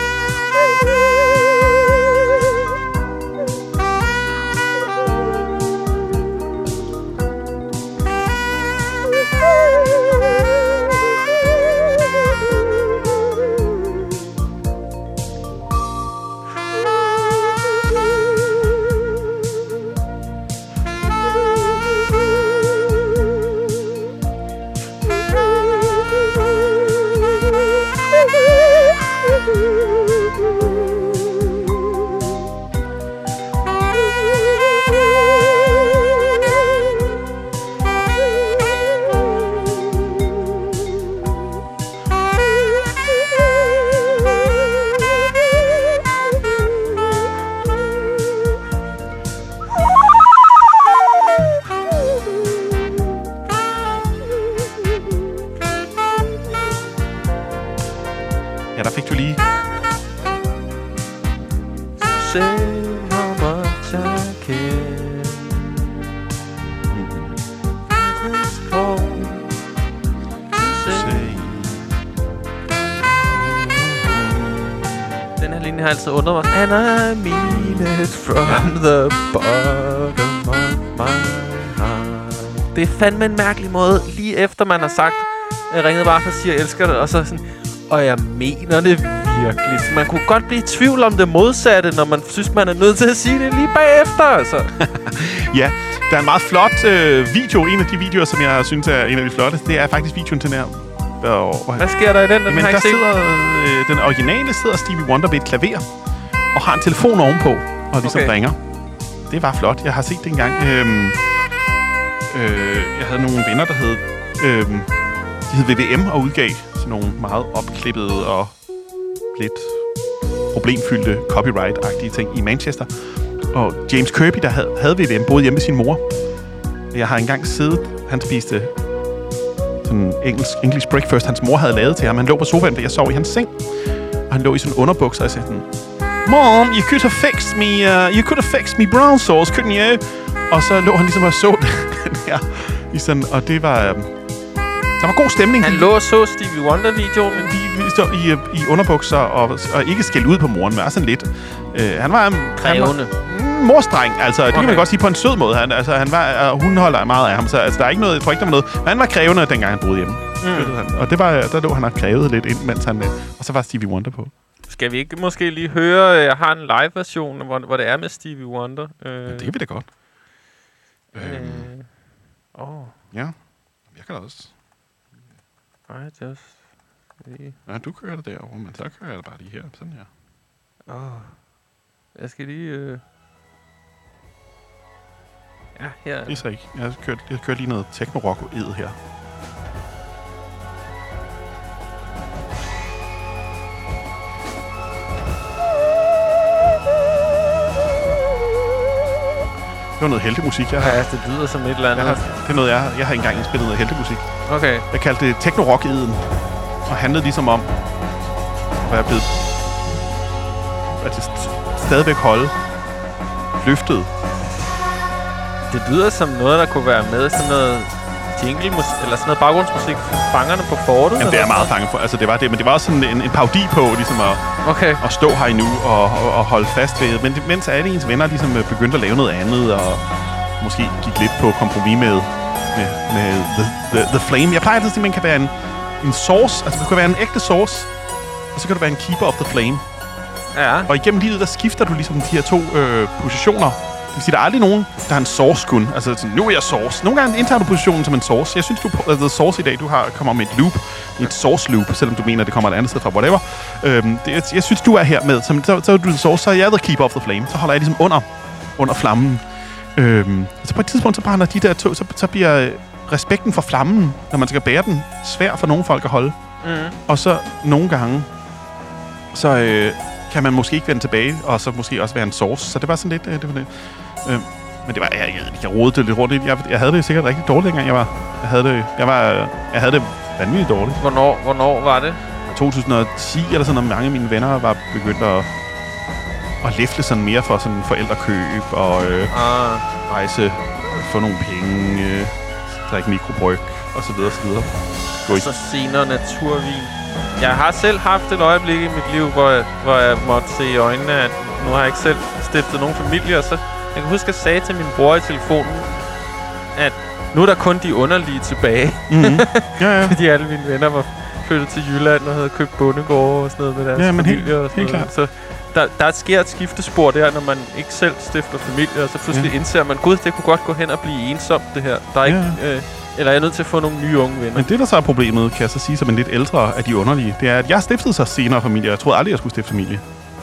Speaker 2: say how much I care. I just call to say. Den her linje har altid undret mig. And I mean it from the bottom of my heart. Det er fandme en mærkelig måde. Lige efter man har sagt, jeg ringede bare for at sige, jeg elsker det, og så sådan, og jeg mener det virkelig. Man kunne godt blive i tvivl om det modsatte, når man synes, man er nødt til at sige det lige bagefter, altså.
Speaker 1: Ja, der er en meget flot øh, video. En af de videoer, som jeg synes er en af de flotteste, det er faktisk videoen til den her. Øh,
Speaker 2: Hvad sker der i den? Den
Speaker 1: men der sidder, øh, den originale sidder Stevie Wonder ved et klaver, og har en telefon ovenpå, og ligesom okay. ringer. Det var flot. Jeg har set det engang. Øhm, øh, jeg havde nogle venner, der hed... Øh, de hed V V M og udgav sådan nogle meget opklippede og lidt problemfyldte copyright-agtige ting i Manchester. Og James Kirby, der havde, havde V V M, boede hjemme med sin mor. Jeg har engang siddet... Han spiste sådan engelsk, English breakfast, hans mor havde lavet til ham. Han lå på sofaen, da jeg sov i hans seng. Og han lå i sådan en underbukser, og jeg sagde sådan... Mom, you could have fixed me, uh, you could have fixed me brown sauce, couldn't you? Og så lå han ligesom og så den her. I sådan, og det var... Um, der var god stemning.
Speaker 2: Han lå og så Stevie Wonder-videoen.
Speaker 1: De, de stod i, i underbukser og, og ikke skældt ud på moren, men sådan lidt. Uh, han var...
Speaker 2: Krævende.
Speaker 1: Mm, morstreng, altså. Det okay. kan man godt sige på en sød måde. Han, altså, han var, uh, hun holder meget af ham, så altså, der er ikke noget... Jeg tror ikke, der var noget... Men han var krævende, dengang han boede hjemme. Mm. Og det var, der lå han og krævede lidt ind, mens han... Og så var Stevie Wonder på.
Speaker 2: Skal vi ikke måske lige høre... Jeg har en live-version, hvor, hvor det er med Stevie Wonder. Øh,
Speaker 1: ja, det kan vi da godt.
Speaker 2: Øh, Åh. Oh.
Speaker 1: Ja, jeg kan da også.
Speaker 2: I just...
Speaker 1: Ja, du kører det derovre, men så kører jeg det bare lige her. Sådan her.
Speaker 2: Åh. Oh. Jeg skal lige... Øh... Ja, her...
Speaker 1: Det er så ikke. Jeg har kørt, jeg har kørt lige noget techno-rock-ed her. Det var noget heltemusik, jeg har.
Speaker 2: Ja, det lyder som et eller andet.
Speaker 1: Har, det er noget, jeg, jeg har engang indspillet noget heltemusik.
Speaker 2: Okay.
Speaker 1: Jeg kaldte det techno-rock-eden. Og handlede ligesom om, hvad jeg er blevet... At det st- stadigvæk holde løftet.
Speaker 2: Det lyder som noget, der kunne være med sådan noget jingle-musik, eller sådan noget baggrundsmusik for Fangerne på Fortet.
Speaker 1: Jamen, det er meget fange for. Altså, det var det. Men det var også sådan en, en parodi på, ligesom at,
Speaker 2: okay.
Speaker 1: at stå her endnu og, og, og holde fast ved. Men det, mens alle ens venner ligesom begyndte at lave noget andet, og måske gik lidt på kompromis med, med, med the, the, the Flame. Jeg plejer altid at sige, at man kan være en, en source. Altså, du kan være en ægte source, og så kan du være en keeper of the flame.
Speaker 2: Ja.
Speaker 1: Og igennem livet, der skifter du ligesom de her to øh, positioner. Det vil sige, der er aldrig nogen, der har en source kun. Altså, sådan, nu er jeg source. Nogle gange indtager du positionen som en source. Jeg synes, du er the source i dag. Du har kommer med et loop. Et source loop, selvom du mener, det kommer et andet sted fra. Whatever. Øhm, det, jeg, jeg synes, du er her med. Som, så, så er du the source, så er jeg the keeper of the flame. Så holder jeg ligesom under, under flammen. Øhm, så på et tidspunkt, så brænder de der to, så, så bliver respekten for flammen, når man skal bære den, svær for nogle folk at holde. Mm. Og så nogle gange, så... Øh, kan man måske ikke vende tilbage, og så måske også være en source. Så det var sådan lidt... Øh, det var det. Øh, men det var... Jeg, jeg, jeg rodede det lidt rundt. Jeg, jeg havde det sikkert rigtig dårligt, dengang jeg var... Jeg havde det... Jeg var... Jeg havde det vanvittigt dårligt.
Speaker 2: Hvornår, hvornår var det?
Speaker 1: to tusind og ti eller sådan, og mange af mine venner var begyndt at... At læfle sådan mere for sådan forældrekøb, og øh, ah. rejse, få nogle penge, øh, drikke mikrobryg, og så videre, og så videre.
Speaker 2: Og så senere naturvin. Jeg har selv haft et øjeblik i mit liv, hvor jeg, hvor jeg måtte se i øjnene, at nu har jeg ikke selv stiftet nogen familie, og så jeg kan huske, at jeg sagde til min bror i telefonen, at nu er der kun de underlige tilbage. Mm-hmm. Ja, ja. Fordi alle mine venner var flyttet til Jylland og havde købt bondegårde og sådan noget med deres ja, men familie. Helt, og sådan helt noget. Klart. Så der, der sker et skiftespor der, når man ikke selv stifter familie, og så pludselig ja. indser man, gud, det kunne godt gå hen og blive ensomt, det her. Der er ja. ikke... Øh, Eller er jeg nødt til at få nogle nye unge venner?
Speaker 1: Men det, der så er problemet, kan jeg så sige som en lidt ældre af de underlige, det er, at jeg stiftede så senere familie. Jeg troede aldrig, jeg skulle stifte familie.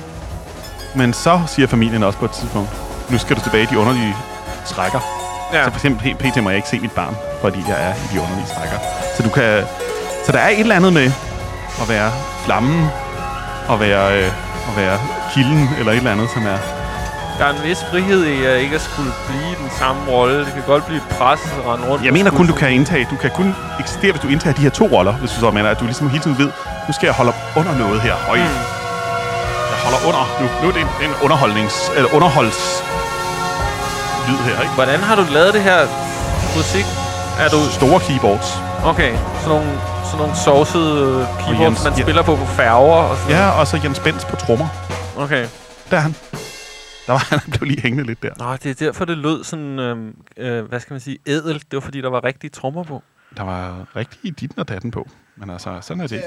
Speaker 1: Men så siger familien også på et tidspunkt, nu skal du tilbage i de underlige trækker. Ja. Så for eksempel helt pt. må jeg ikke se mit barn, fordi jeg er i de underlige trækker. Så du kan... Så der er et eller andet med at være flammen, og være, øh, at være kilden, eller et eller andet, som er...
Speaker 2: Der er en vis frihed i at ikke at skulle blive den samme rolle. Det kan godt blive presset og rende rundt.
Speaker 1: Jeg mener kun, du kan indtage. Du kan kun eksistere, hvis du indtager de her to roller. Hvis du så mener, at du ligesom hele tiden ved, nu skal jeg holde op under noget her. Høj. Mm. Jeg holder under nu. Nu er det en, en underholdnings... Eller underholds... lyd her, ikke?
Speaker 2: Hvordan har du lavet det her musik? Er du...
Speaker 1: Store keyboards.
Speaker 2: Okay, sådan nogle, sådan nogle sovsede keyboards,
Speaker 1: Jens,
Speaker 2: man
Speaker 1: ja.
Speaker 2: spiller på på færger og sådan
Speaker 1: Ja, og så Jens Benz på trommer.
Speaker 2: Okay.
Speaker 1: Der er han. Der var han blev lige hængende lidt der.
Speaker 2: Nå, det er derfor, det lød sådan, øh, øh, hvad skal man sige, ædelt. Det var, fordi der var rigtige trommer på.
Speaker 1: Der var rigtig ditten og datten på. Men altså, sådan er det ikke.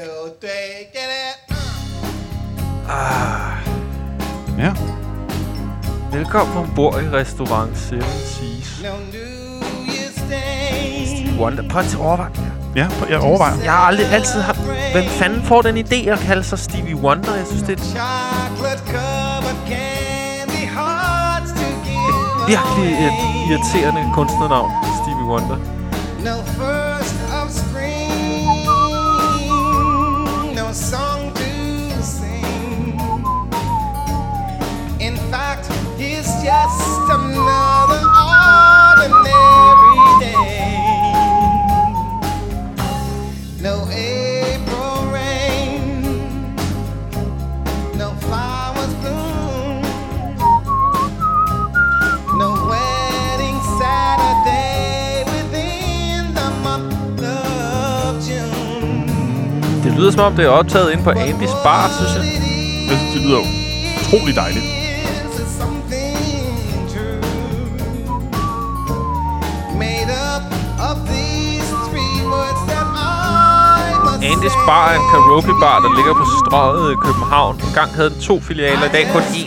Speaker 2: Ah.
Speaker 1: Ja.
Speaker 2: Velkommen ombord i restaurant Seven Seas. Wonder. Prøv at overveje.
Speaker 1: Ja, jeg overvejer.
Speaker 2: Jeg har aldrig altid haft... Hvem fanden får den idé at kalde sig Stevie Wonder? Jeg synes, det er et virkelig et irriterende kunstnernavn, Stevie Wonder.
Speaker 5: No first of spring, no song to sing. In fact, it's just another ordinary day. No April rain, no flowers bloom, no wedding Saturday within the month of June.
Speaker 2: Det lyder som om, det er optaget inde på Andys Bar, synes jeg.
Speaker 1: Jeg synes, det lyder utrolig dejligt.
Speaker 5: Is something true made up of these three words that I must
Speaker 2: Andys Bar er en karaoke-bar, der ligger på Strøget i København. En gang havde den to filialer, i dag kun én.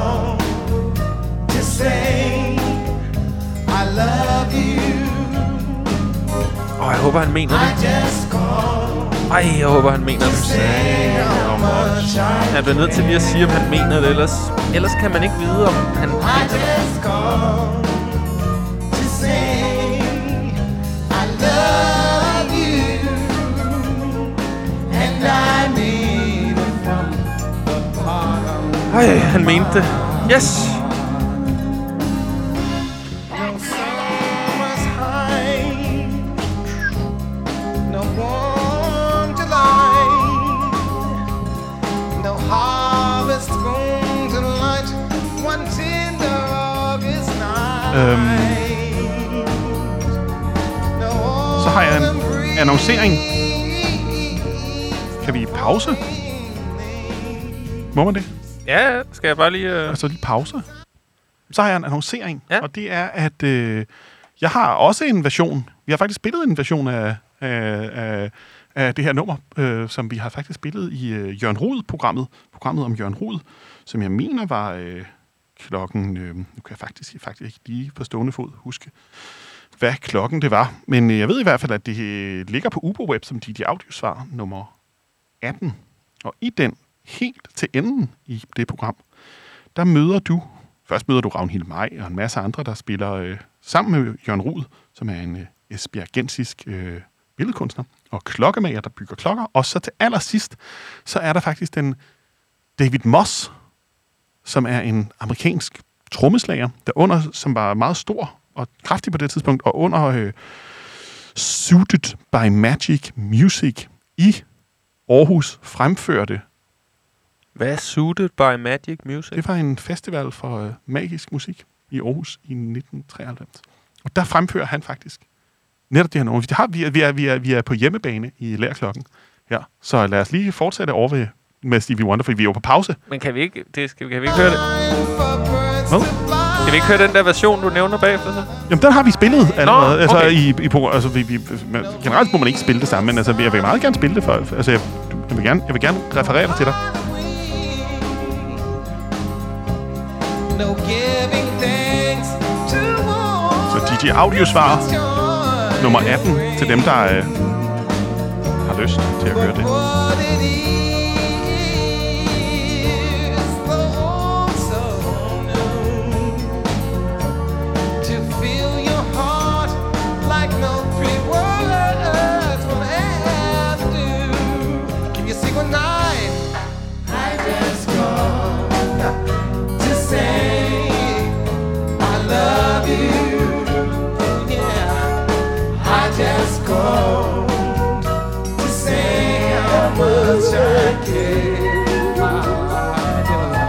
Speaker 5: to say I love you.
Speaker 2: Åh, jeg håber, han mener
Speaker 5: I
Speaker 2: det.
Speaker 5: just called
Speaker 2: Ej, jeg håber, han mener det.
Speaker 5: say how much I
Speaker 2: Han bliver nødt til lige at sige, om han mener det, ellers, ellers kan man ikke vide, om han
Speaker 5: I
Speaker 2: mener det.
Speaker 5: just called to say I love you, and I mean it from the bottom.
Speaker 2: Ej, han mente det. Yes!
Speaker 5: No summer's high, no warm July, no harvest moon to light one tender August night.
Speaker 1: Øhm,
Speaker 5: No
Speaker 1: så har jeg en
Speaker 5: autumn breeze.
Speaker 1: annoncering. Kan vi pause? Må man det?
Speaker 2: Ja, skal jeg bare lige... Øh...
Speaker 1: Altså lige pause. Så har jeg en annoncering,
Speaker 2: Ja.
Speaker 1: og det er, at øh, jeg har også en version. Vi har faktisk spillet en version af, af, af, af det her nummer, øh, som vi har faktisk spillet i øh, Jørgen Rud-programmet. Programmet om Jørgen Rud, som jeg mener var øh, klokken... Øh, nu kan jeg faktisk, faktisk ikke lige på stående fod huske, hvad klokken det var. Men øh, jeg ved i hvert fald, at det øh, ligger på UboWeb som D J Audiosvar nummer atten. Og i den, helt til enden i det program, der møder du... Først møder du Ragnhild Maj og en masse andre, der spiller øh, sammen med Jørgen Rud, som er en øh, esbjergensisk øh, billedkunstner, og klokkemager, der bygger klokker. Og så til allersidst, så er der faktisk den David Moss, som er en amerikansk trommeslager, der under, som var meget stor og kraftig på det tidspunkt, og under øh, Suited by Magic Music i Aarhus fremførte.
Speaker 2: Hvad er Suited by Magic Music?
Speaker 1: Det var en festival for øh, magisk musik i Aarhus i nitten treoghalvfems. Og der fremfører han faktisk netop det her nummer. Vi, har, vi, er, vi, er, vi, er, vi er på hjemmebane i Lærklokken her. Så lad os lige fortsætte over ved, med Stevie Wonder, for vi er jo på pause.
Speaker 2: Men kan vi ikke, det skal, kan vi ikke høre det?
Speaker 1: Hvad?
Speaker 2: Kan vi ikke høre den der version, du nævner bagefter så?
Speaker 1: Jamen, den har vi spillet allerede.
Speaker 2: okay.
Speaker 1: Altså, i, i, på, altså vi, vi, man, generelt må man ikke spille det sammen, men altså, jeg vil meget gerne spille det. For, altså, jeg, jeg, vil gerne, jeg vil gerne referere det til dig.
Speaker 5: No giving thanks to
Speaker 1: Så D J Audiosvar nummer atten til dem, der øh, har lyst til at høre det.
Speaker 5: what it is, though so new, to feel your heart like no three words will ever do. Give you a single night, I just go to say I love you. Yeah, I just called to say how much I care. I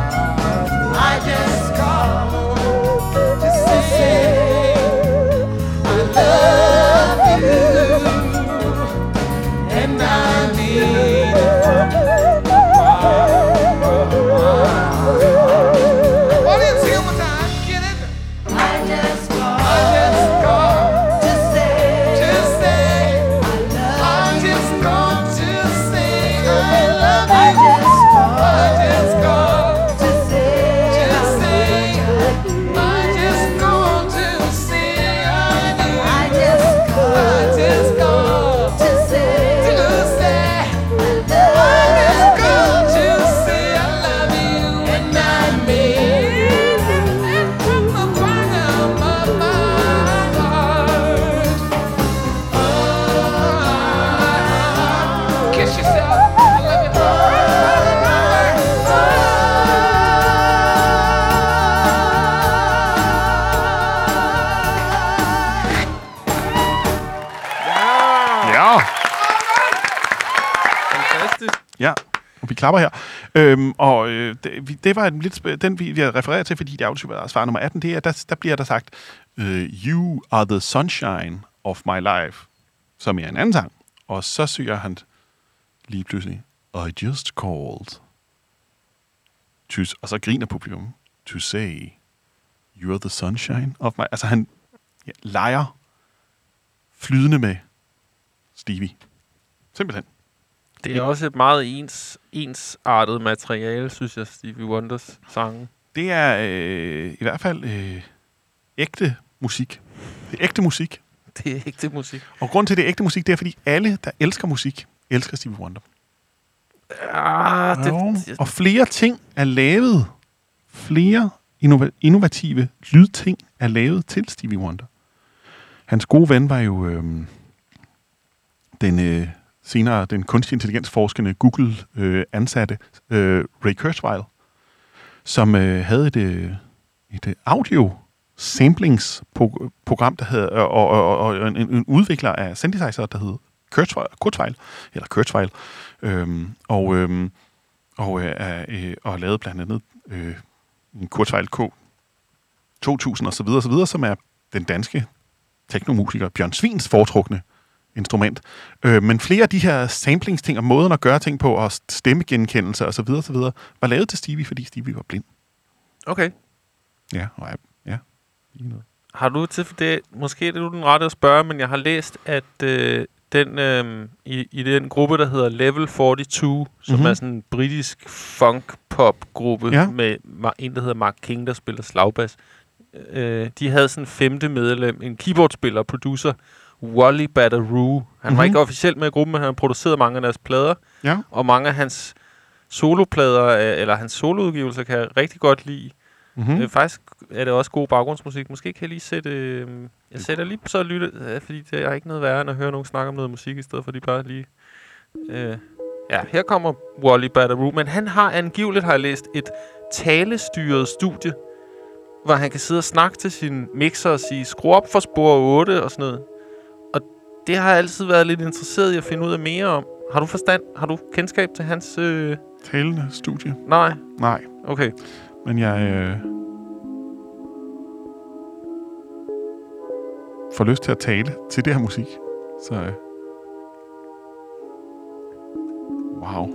Speaker 1: Ja, og vi klapper her. Øhm, og øh, det, vi, det var en lidt sp- den, vi, vi har refereret til, fordi det er svar nummer atten, det er, der, der bliver der sagt, uh, You are the sunshine of my life, som er en anden sang. Og så synger han lige pludselig, I just called. To, og så griner publikum. To say, you are the sunshine of my... Altså han ja, leger flydende med Stevie. Simpelthen.
Speaker 2: Det er også et meget ens, ensartet materiale, synes jeg, Stevie Wonders sange.
Speaker 1: Det er øh, i hvert fald øh, ægte musik. Det er ægte musik.
Speaker 2: Det er ægte musik.
Speaker 1: Og grunden til, at det er ægte musik, det er, fordi alle, der elsker musik, elsker Stevie Wonder.
Speaker 2: Ah, det,
Speaker 1: Jo.
Speaker 2: det,
Speaker 1: Og flere ting er lavet. Flere innova- innovative lydting er lavet til Stevie Wonder. Hans gode ven var jo øh, den... Øh, senere den kunstig intelligensforskende Google-ansatte øh, øh, Ray Kurzweil, som øh, havde et, øh, et audio-samplingsprogram, der havde, og, og, og, og en, en udvikler af synthesizer, der hed Kurzweil, Kurzweil eller Kurzweil, øhm, og, øhm, og, øh, øh, og lavede blandt andet øh, en Kurzweil K to tusind og så videre, og så videre, som er den danske teknomusiker Bjørn Svins foretrukne instrument. Øh, men flere af de her samplingsting og måden at gøre ting på, og stemmegenkendelse og så videre, så videre, var lavet til Stevie, fordi Stevie var blind.
Speaker 2: okay.
Speaker 1: Ja, og ja, ja. Ikke noget.
Speaker 2: Har du til det, måske er det nu den rette at spørge, men jeg har læst, at øh, den øh, i, i den gruppe, der hedder Level fireogfyrre, som
Speaker 1: Mhm.
Speaker 2: er sådan en britisk funk-pop-gruppe,
Speaker 1: Ja.
Speaker 2: med ma- en, der hedder Mark King, der spiller slagbas, øh, de havde sådan en femte medlem, en keyboardspiller og producer, Wally Badaroo. Han mm-hmm. var
Speaker 1: Mhm.
Speaker 2: ikke officielt med i gruppen, men han har produceret mange af deres plader,
Speaker 1: Ja.
Speaker 2: og mange af hans soloplader, øh, eller hans soloudgivelser, kan jeg rigtig godt lide.
Speaker 1: Mm-hmm.
Speaker 2: Øh, faktisk er det også god baggrundsmusik. Måske kan jeg lige sætte... Øh, jeg sætter lige så og lytte, øh, fordi det er ikke noget værre, end at høre nogen snakke om noget musik, i stedet for de bare lige... Øh, ja, her kommer Wally Badaroo, men han har angiveligt, har jeg læst, et talestyret studie, hvor han kan sidde og snakke til sin mixer og sige, skru op for spor otte og sådan noget. Og det har jeg altid været lidt interesseret i at finde ud af mere om. Har du forstand? Har du kendskab til hans... Øh...
Speaker 1: Talende studie?
Speaker 2: Nej?
Speaker 1: Nej.
Speaker 2: Okay.
Speaker 1: Men jeg øh, får lyst til at tale til det her musik. Så øh, wow.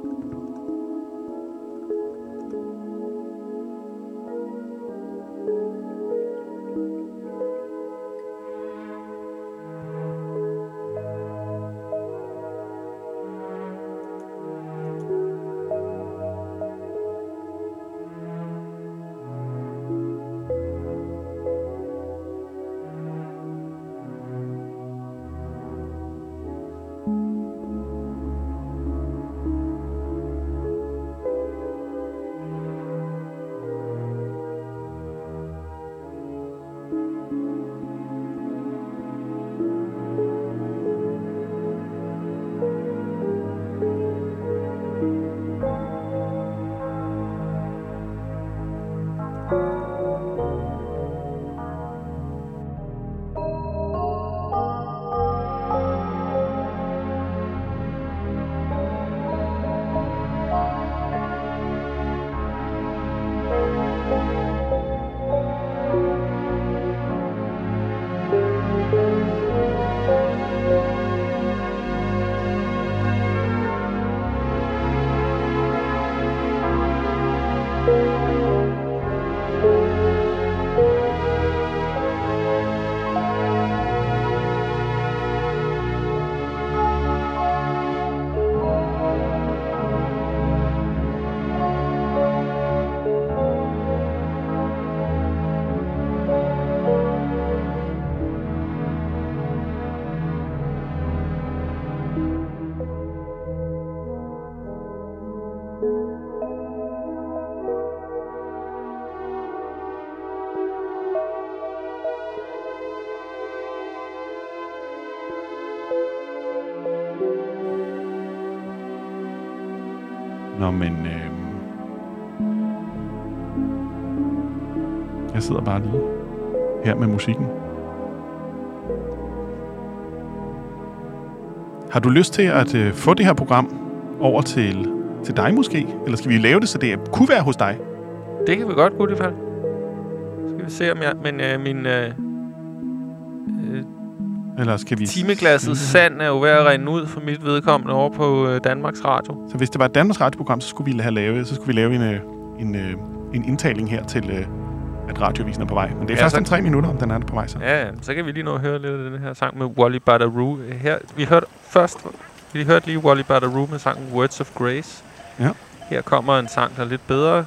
Speaker 1: Nå, men øh, jeg sidder bare lige her med musikken. Har du lyst til at øh, få det her program over til, til dig måske? Eller skal vi lave det, så det kunne være hos dig?
Speaker 2: Det kan vi godt, Gudipal. Skal vi se, om jeg... Men øh, min... Øh, øh,
Speaker 1: Eller skal vi...
Speaker 2: timeglasset sand er jo ved at rende ud for mit vedkommende over på øh, Danmarks Radio.
Speaker 1: Så hvis det var et Danmarks Radioprogram, så skulle vi have lavet, så skulle vi lave en, øh, en, øh, en indtaling her til, øh, at radiovisen er på vej. Men det er
Speaker 2: Ja,
Speaker 1: først
Speaker 2: så-
Speaker 1: om tre minutter, om den er på vej så.
Speaker 2: Ja, ja, så kan vi lige nå at høre lidt af den her sang med Wally Badaroo. Her, vi hørte først... Vi hørte lige Wally Badaroo med sangen Words of Grace.
Speaker 1: Ja.
Speaker 2: Her kommer en sang, der er lidt bedre...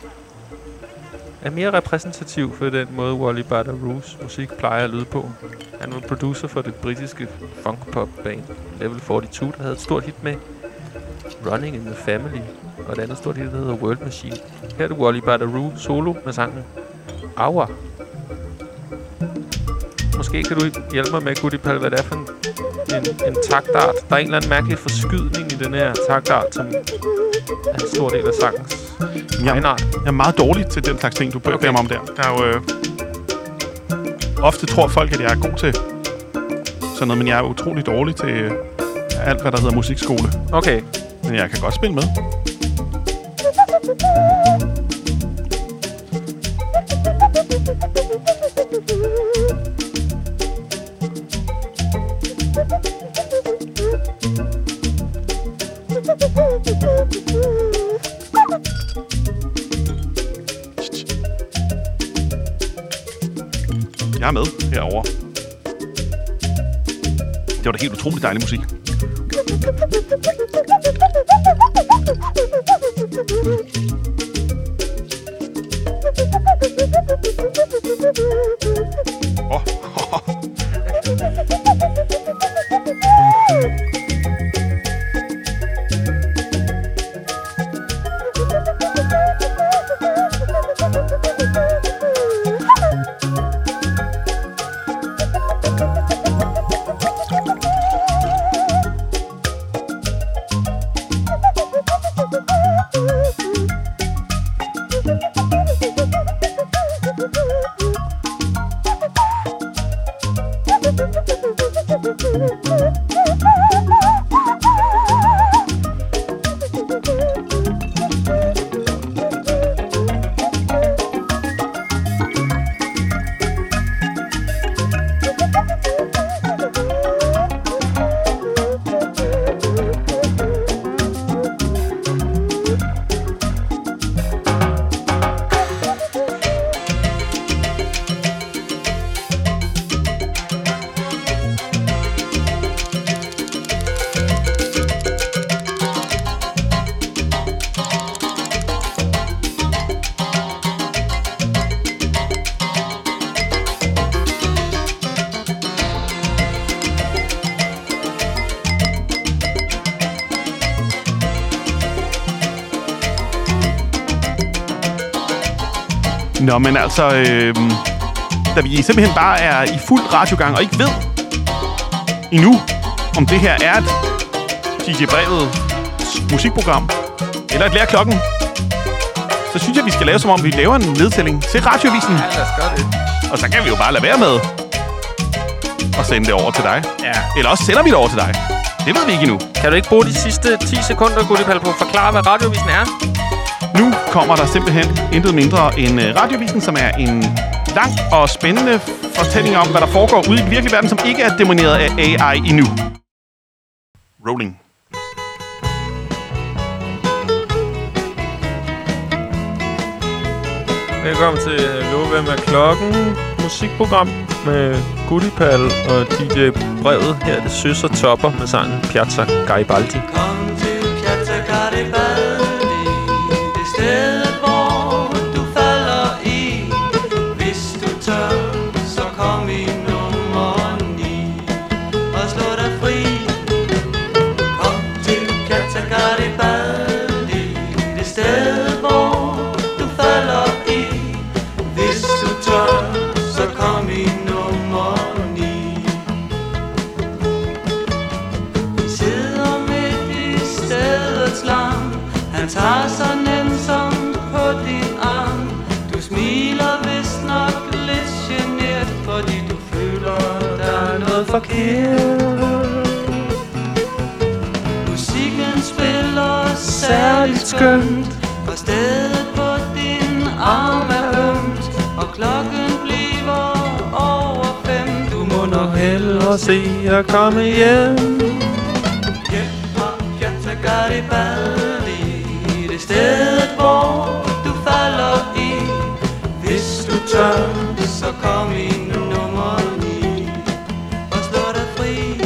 Speaker 2: er mere repræsentativ for den måde, Wally Badaroos musik plejer at lyde på. Han var producer for det britiske funk-pop-band Level forty-two, der havde et stort hit med Running in the Family, og et andet stort hit, der hedder World Machine. Her er det Wally Badaroo solo med sangen Hour. Måske kan du hjælpe mig med, Gudipal, hvad det er for en, en, en taktart. Der er en eller anden mærkelig forskydning i den her taktart, som er en stor del af sangens
Speaker 1: Jeg,
Speaker 2: egenart.
Speaker 1: jeg er meget dårlig til den slags ting, du beder
Speaker 2: Okay.
Speaker 1: mig om der. Der er jo... Øh, ofte tror folk, at jeg er god til sådan noget, men jeg er utrolig dårlig til øh, alt, hvad der hedder musikskole.
Speaker 2: Okay.
Speaker 1: Men jeg kan godt spille med. Jeg er med herovre. Det var da helt utroligt dejlig musik. Åh. Nå, men altså, øh, da vi simpelthen bare er i fuld radiogang og ikke ved endnu, om det her er et D J-brevet musikprogram eller et Lær Klokken, så synes jeg, vi skal lave som om, vi laver en nedtælling til radioavisen.
Speaker 2: Ja, lad os gøre det.
Speaker 1: Og så kan vi jo bare lade være med at sende det over til dig.
Speaker 2: Ja.
Speaker 1: Eller også sender vi det over til dig. Det ved vi ikke endnu.
Speaker 2: Kan du ikke bruge de sidste ti sekunder, Gudipal, på at forklare, hvad radioavisen er?
Speaker 1: Nu kommer der simpelthen intet mindre end uh, radioavisen, som er en lang og spændende fortælling om, hvad der foregår ude i den virkelige verden, som ikke er domineret af A I endnu. Rolling.
Speaker 2: Velkommen til Love Hvem er Klokken, musikprogram med Gudipal og D J Brevet. Her er det Søs og Topper med sangen Piazza Garibaldi.
Speaker 4: Kom til Piazza Garibaldi, det sted, hvor du falder i. Hvis du tør, så kom i nummer ni og slå dig fri. Kom til Piazza Garibaldi, det sted, hvor du falder i. Hvis du tør, så kom i nummer ni. Vi sidder midt i stedets larm. Han tager så nænsomt på din arm. Du smiler vist nok lidt genert, fordi du føler, der er noget forkert. Musikken spiller
Speaker 6: særligt skønt. Og stedet på din arm er ømt, og klokken bliver over fem. Du må nok hellere se at komme hjem. Hjem fra Piazza Garibaldi, det stedet hvor du falder i. Hvis du tør, så kom i nummer ni og slå dig fri.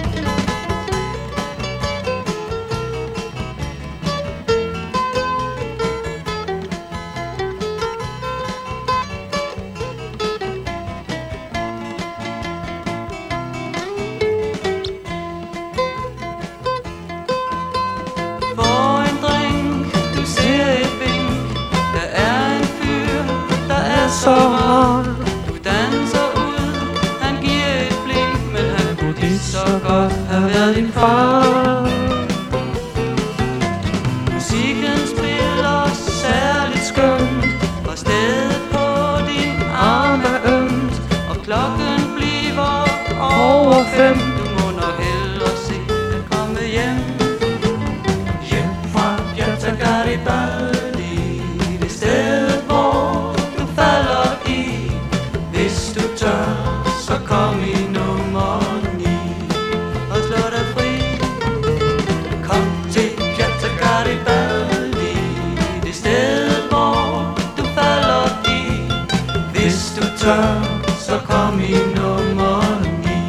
Speaker 6: For en drink, du ser et vink. Der er en fyr, der er så rar. Du danser ud, han giver et blik, men han kunne lige så godt have været din far. Musikken spiller særligt skønt, og stedet på din arm er ømt, og klokken bliver over fem. Du må nok hellere se at komme hjem. Hjem fra Piazza Garibaldi, det sted hvor du falder i. Hvis du tør, så kom i nummer ni og slå dig fri. Kom til Piazza Garibaldi, det sted hvor du falder i. Hvis du tør, så kom i nummer ni.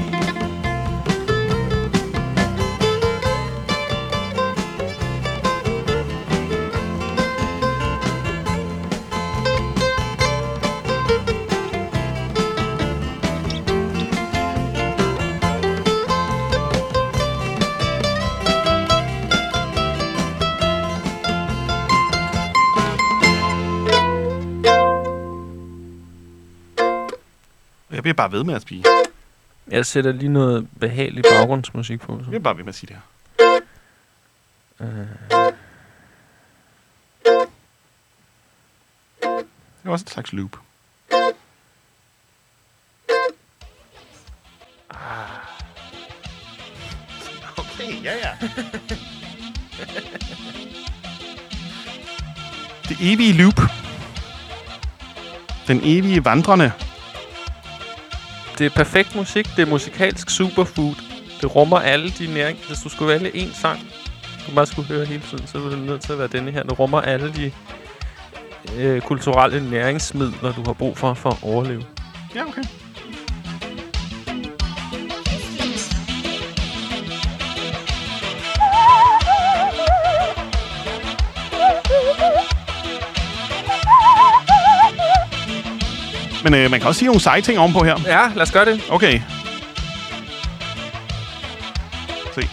Speaker 1: Jeg bliver bare ved med at spise.
Speaker 2: Jeg sætter lige noget behagelig baggrundsmusik på. Så.
Speaker 1: Jeg bliver bare ved med at sige det her.
Speaker 2: Uh,
Speaker 1: Det er også en slags loop. Okay, ja, ja. Det evige loop. Den evige vandrende.
Speaker 2: det er perfekt musik. Det er musikalsk superfood. Det rummer alle de næring. Hvis du skulle vælge én sang, du bare skulle høre hele tiden, så er det nødt til at være denne her. Det rummer alle de øh, kulturelle næringsmidler, du har brug for for at overleve.
Speaker 1: Ja, okay. Men øh, man kan også sige nogle seje ting ovenpå her.
Speaker 2: Ja, lad os gøre det.
Speaker 1: Okay. Se.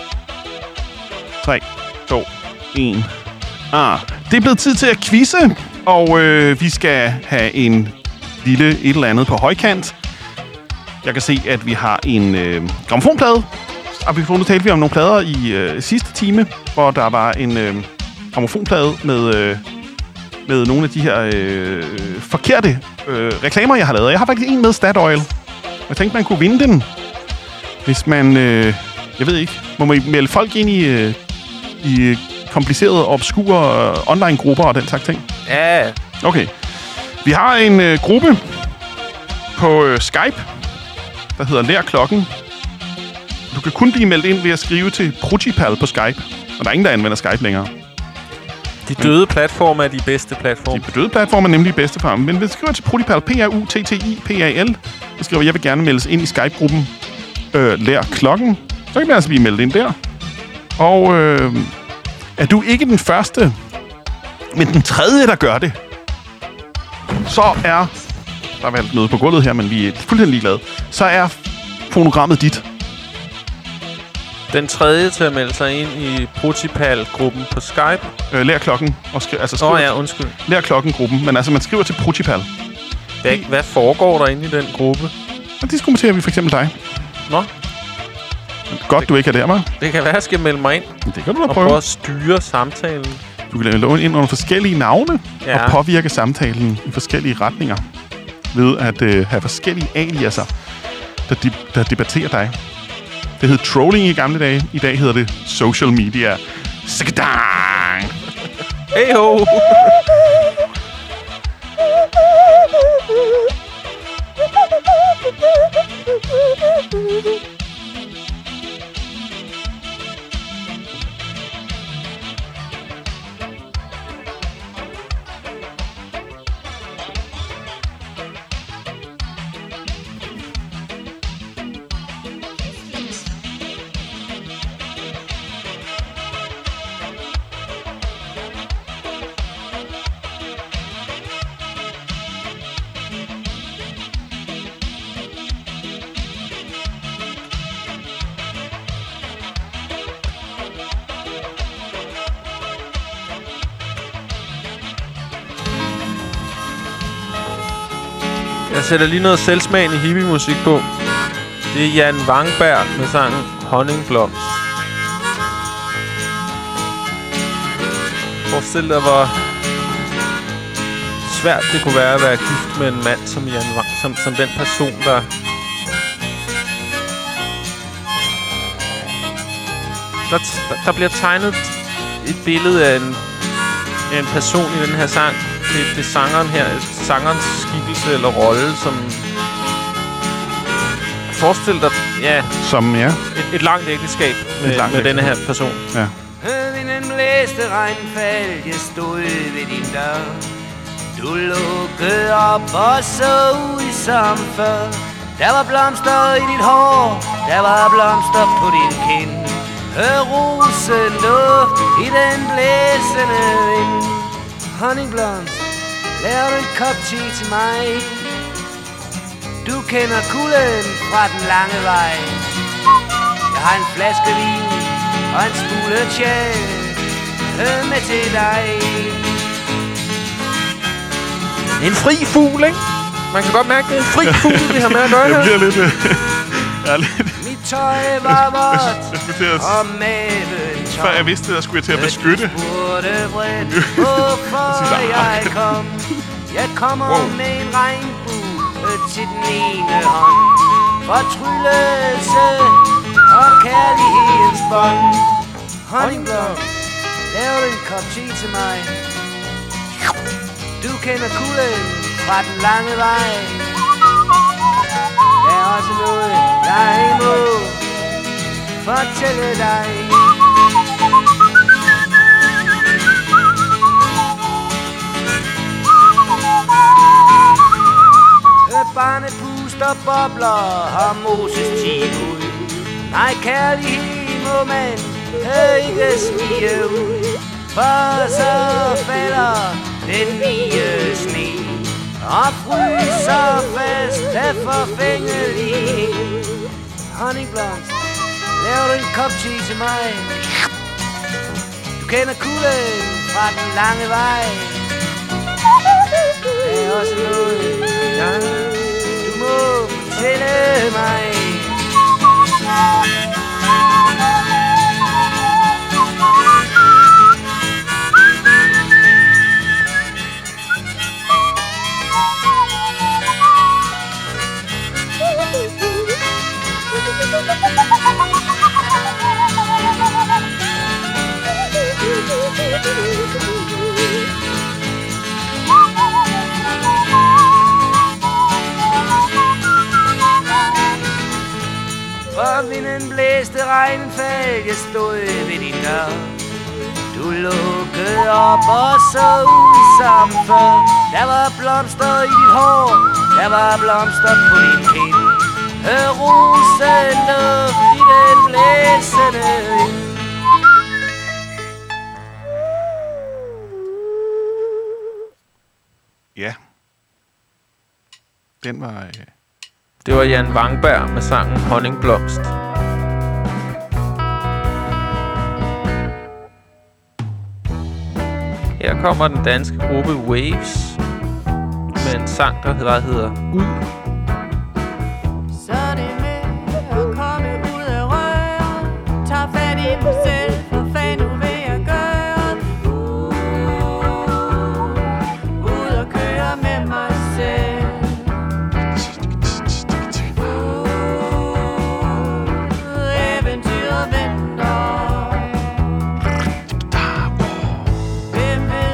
Speaker 1: tre, to, et. Ah, det er blevet tid til at quizze, og øh, vi skal have en lille et eller andet på højkant. Jeg kan se, at vi har en øh, grammofonplade. Og vi talte vi om nogle plader i øh, sidste time, hvor der var en øh, grammofonplade med... Øh, med nogle af de her øh, forkerte øh, reklamer, jeg har lavet. Jeg har faktisk en med Statoil. Jeg tænkte, man kunne vinde den, hvis man, øh, jeg ved ikke, må man melde folk ind i, øh, i komplicerede, obskure øh, online-grupper og den slags ting.
Speaker 2: Ja.
Speaker 1: Okay. Vi har en øh, gruppe på øh, Skype, der hedder Lær Klokken. Du kan kun blive meldt ind ved at skrive til Prutipal på Skype. Og der er ingen, der anvender Skype længere.
Speaker 2: De døde platforme er de bedste platforme.
Speaker 1: De døde platforme er nemlig de bedste for ham. Men hvis du skriver til Prutipal, P R U T T I P A L, så skriver jeg vil gerne meldes ind i Skype-gruppen øh, Lær Klokken. Så kan man altså blive meldt ind der. Og øh, er du ikke den første, men den tredje, der gør det, så er... Der er valgt noget på gulvet her, men vi er fuldstændig ligeglade. Så er fonogrammet dit.
Speaker 2: Den tredje til at melde sig ind i Prutipal-gruppen på Skype.
Speaker 1: Øh, Lær Klokken. Og skri- altså
Speaker 2: Åh oh, ja, undskyld.
Speaker 1: Lær Klokken-gruppen. Men altså, man skriver til Prutipal.
Speaker 2: Hvad, hvad foregår der inde i den gruppe?
Speaker 1: Og diskuterer vi for eksempel dig.
Speaker 2: Nå.
Speaker 1: Godt,
Speaker 2: det,
Speaker 1: du ikke er der, hva'?
Speaker 2: Det kan være, at jeg skal melde mig ind.
Speaker 1: Det kan du da
Speaker 2: og
Speaker 1: prøve.
Speaker 2: prøve at styre samtalen.
Speaker 1: Du kan lave ind under forskellige navne,
Speaker 2: ja.
Speaker 1: og påvirke samtalen i forskellige retninger. Ved at øh, have forskellige aliaser, der, de- der debatterer dig. Det hed trolling i gamle dage. I dag hedder det social media. Sikkedang!
Speaker 2: Hey ho! Jeg sætter lige noget selvsmagende hippie-musik på. Det er Jan Wangberg med sangen Honningblomst. Forestil dig, hvor svært det kunne være at være gift med en mand som Jan Wang, som, som den person, der... Der, der bliver tegnet et billede af en, af en person i den her sang. Det, det er sangeren her, sangerens skikkelse eller rolle, som... Forestil dig, ja...
Speaker 1: Som, ja.
Speaker 2: Et, et langt ægteskab med,
Speaker 1: langt
Speaker 2: med denne her person.
Speaker 1: Ja.
Speaker 7: Vinden blæste, regnfald, jeg stod ved din dør. Du lukkede op og så ud som før. Der var blomster i dit hår, der var blomster på din kind. Hør rosenduft i den blæsende vind. Honningblomst, lav en kop te til mig. Du kender kulden fra den lange vej. Jeg har en flaske vin og en smule tjæl med til dig.
Speaker 2: En fri fugl, ikke? Man kan godt mærke, det er en fri fugl, vi har med at gøre her.
Speaker 1: Det bliver lidt... Øh, ja, lidt...
Speaker 7: Mit tøj var vådt
Speaker 1: at...
Speaker 7: og maven tom.
Speaker 1: Før jeg vidste det, der skulle jeg til at beskytte.
Speaker 7: Du spurgte vredt, hvorfor jeg kom. Jeg kommer wow. med en regnbue til den ene hånd. Fortryllelse og kærlighedens bånd. Honningblomst, lav en kop te til mig. Du kender kulden fra den lange vej. Der er også noget, jeg må fortælle dig. Barnet puster bobler, har Moses tid ud. Nej, kærlighed må man ikke smige ud. For så falder den nye sne og fryser fast af forfængelighed. Honningblomst, lav du en kop te til mig. Du kender kulden fra den lange vej. Det er også noget, jeg du må fortælle mig. For vinden blæste, regnen faldt, jeg stod ved din dør. Du lukkede op og så ud som før. Der var blomster i dit hår, der var blomster på din kind. Hør rosenduft i den blæsende vind.
Speaker 1: Ja. Den var... Øh...
Speaker 2: Det var Jan Wangberg med sangen Honningblomst. Her kommer den danske gruppe Waves med en sang, der hedder, hedder Ud.
Speaker 6: Så er det med at komme ud af røret. Tag fat i mig selv, for fanden nu vil jeg gøre. Uh, ud og køre med mig selv. Hvem vil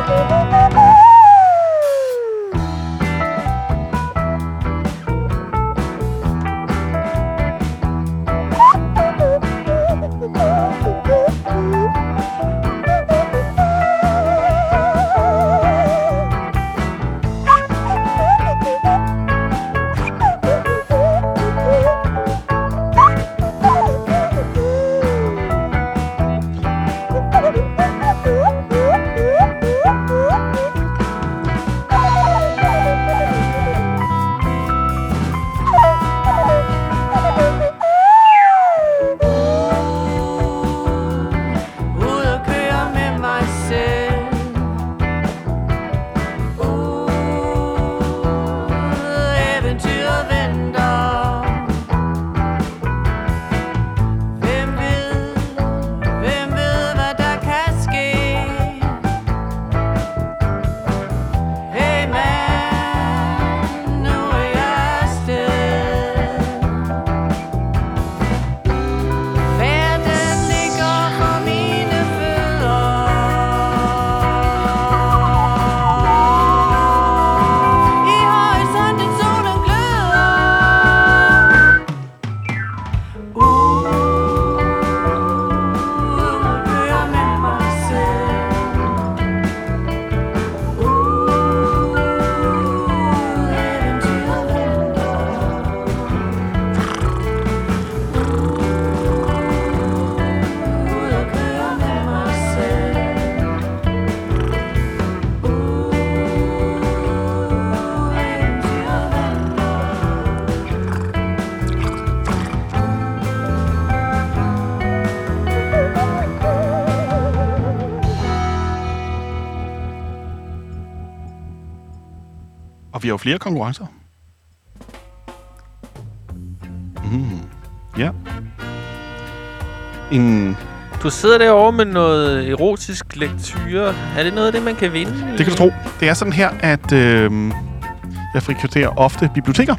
Speaker 1: Og vi har jo flere konkurrencer. Mm. Ja. En...
Speaker 2: Du sidder derovre med noget erotisk lektyre. Er det noget af det, man kan vinde?
Speaker 1: Det kan du tro. Det er sådan her, at øh, jeg frekventerer ofte biblioteker.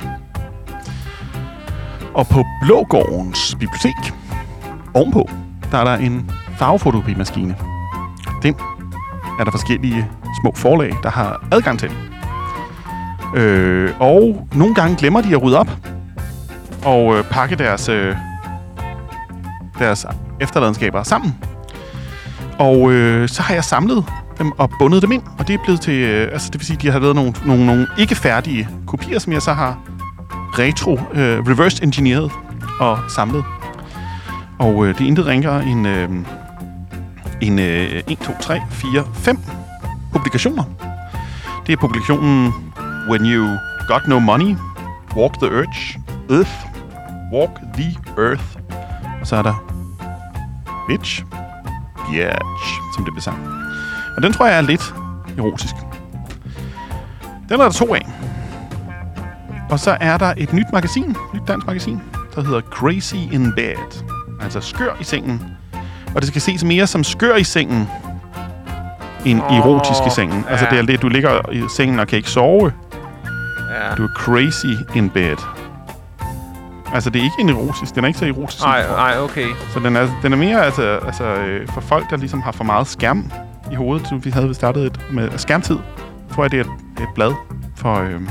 Speaker 1: Og på Blågårdens bibliotek, ovenpå, der er der en farvefotokopimaskine. Den er der forskellige små forlag, der har adgang til. Øh, og nogle gange glemmer de at rydde op og øh, pakke deres, øh, deres efterladenskaber sammen. Og øh, så har jeg samlet dem og bundet dem ind, og det er blevet til, øh, altså det vil sige, de har lavet nogle, nogle, nogle ikke færdige kopier, som jeg så har retro, øh, reverse engineeret og samlet. Og øh, det er intet ringere end øh, en øh, en, to, tre, fire, fem publikationer. Det er publikationen When You Got No Money, Walk the Earth, Earth, Walk the Earth. Og så er der Bitch, Biatch, som det bliver sagt. Og den tror jeg er lidt erotisk. Den er der to af. Og så er der et nyt magasin, nyt dansk magasin, der hedder Crazy in Bed. Altså skør i sengen. Og det skal ses mere som skør i sengen, end oh, erotisk i sengen. Ja. Altså det er det, du ligger i sengen og kan ikke sove. Ja. Du er crazy in bed. Altså det er ikke en erotisk, den er ikke så erotisk.
Speaker 2: Nej, nej, okay.
Speaker 1: Så den er, den er mere altså, altså, øh, for folk, der ligesom har for meget skærm i hovedet. Så vi havde startet et med skærmtid. Tror jeg, det er et, et blad, for, øh,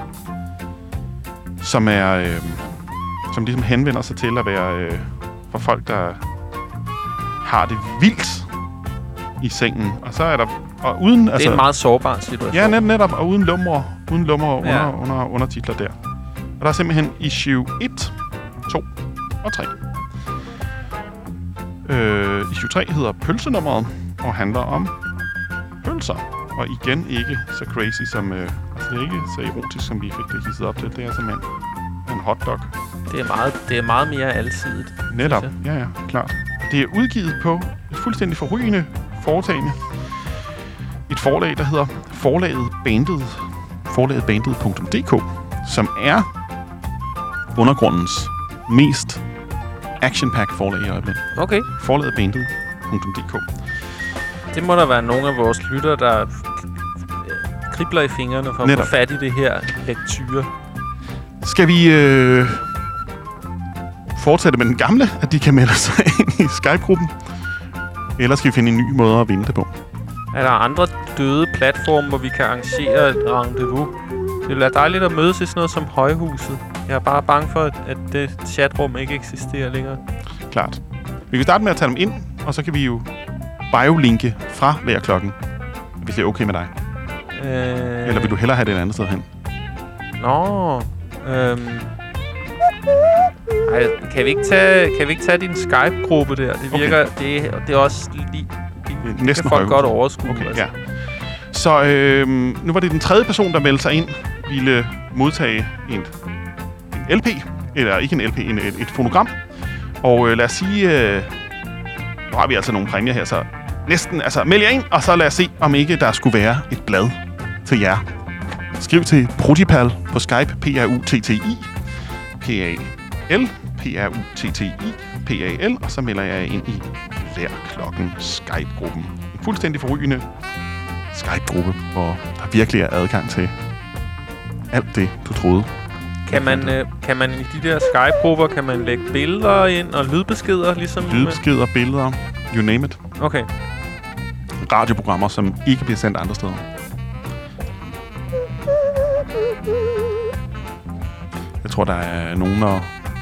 Speaker 1: som er, øh, som ligesom henvender sig til at være øh, for folk, der har det vildt i sengen. Og så er der og uden,
Speaker 2: det
Speaker 1: altså,
Speaker 2: er en meget sårbar situation.
Speaker 1: Ja, net, netop, og uden lummer, uden lummer ja. under, under undertitler der. Og der er simpelthen issue et, to og tre. Øh, issue tre hedder Pølsenummeret og handler om pølser. Og igen ikke så crazy som... Øh, altså det er ikke så erotisk, som vi fik det hisset op til. Det er simpelthen en hotdog.
Speaker 2: Det er meget, det er meget mere alsidigt.
Speaker 1: Netop, ja ja, klart. Det er udgivet på et fuldstændig forrygende foretagende. Et forlag, der hedder Forlaget Bandet, forlaget bandet punktum d k, som er undergrundens mest action-pack forlag i øjeblikket.
Speaker 2: Okay.
Speaker 1: Forlaget bandet punktum d k.
Speaker 2: Det må der være nogle af vores lyttere, der kribler i fingrene for Netop. at få fat i det her lektyre.
Speaker 1: Skal vi øh, fortsætte med den gamle, at de kan melde sig ind i Skype-gruppen? Eller skal vi finde en ny måde at vinde det på?
Speaker 2: Er der andre døde platforme, hvor vi kan arrangere et rendezvous? Det ville være dejligt at mødes i sådan noget som Højhuset. Jeg er bare bange for, at det chatrum ikke eksisterer længere.
Speaker 1: Klart. Vi kan starte med at tage dem ind, og så kan vi jo biolinke fra lærklokken, hvis det er okay med dig.
Speaker 2: Øh...
Speaker 1: Eller vil du hellere have det et andet sted hen?
Speaker 2: Nå... Øhm... Ej, kan vi ikke tage, kan vi ikke tage din Skype-gruppe der? Det virker... Okay. Det, det er også lige... Det
Speaker 1: næsten
Speaker 2: kan folk
Speaker 1: Højhuset.
Speaker 2: godt overskue.
Speaker 1: Okay,
Speaker 2: altså.
Speaker 1: ja. Så øh, nu var det den tredje person, der meldte sig ind, ville modtage en, en L P, eller ikke en L P, en, et, et fonogram. Og øh, lad os sige, øh, nu har vi altså nogle præmier her, så næsten, altså meld jer ind, og så lad os se, om ikke der skulle være et blad til jer. Skriv til Prutipal på Skype, P R U T T I, P A L, P R U T T I, P A L, og så melder jeg ind i Lærklokken Skype-gruppen. En fuldstændig forrygende Skype-gruppe, hvor der virkelig er adgang til alt det, du troede.
Speaker 2: Kan man, øh, kan man i de der Skype-grupper, kan man lægge billeder ind og lydbeskeder? Ligesom
Speaker 1: Lydbeskeder, billeder, you name it.
Speaker 2: Okay.
Speaker 1: Radioprogrammer, som ikke bliver sendt andre steder. Jeg tror, der er nogen af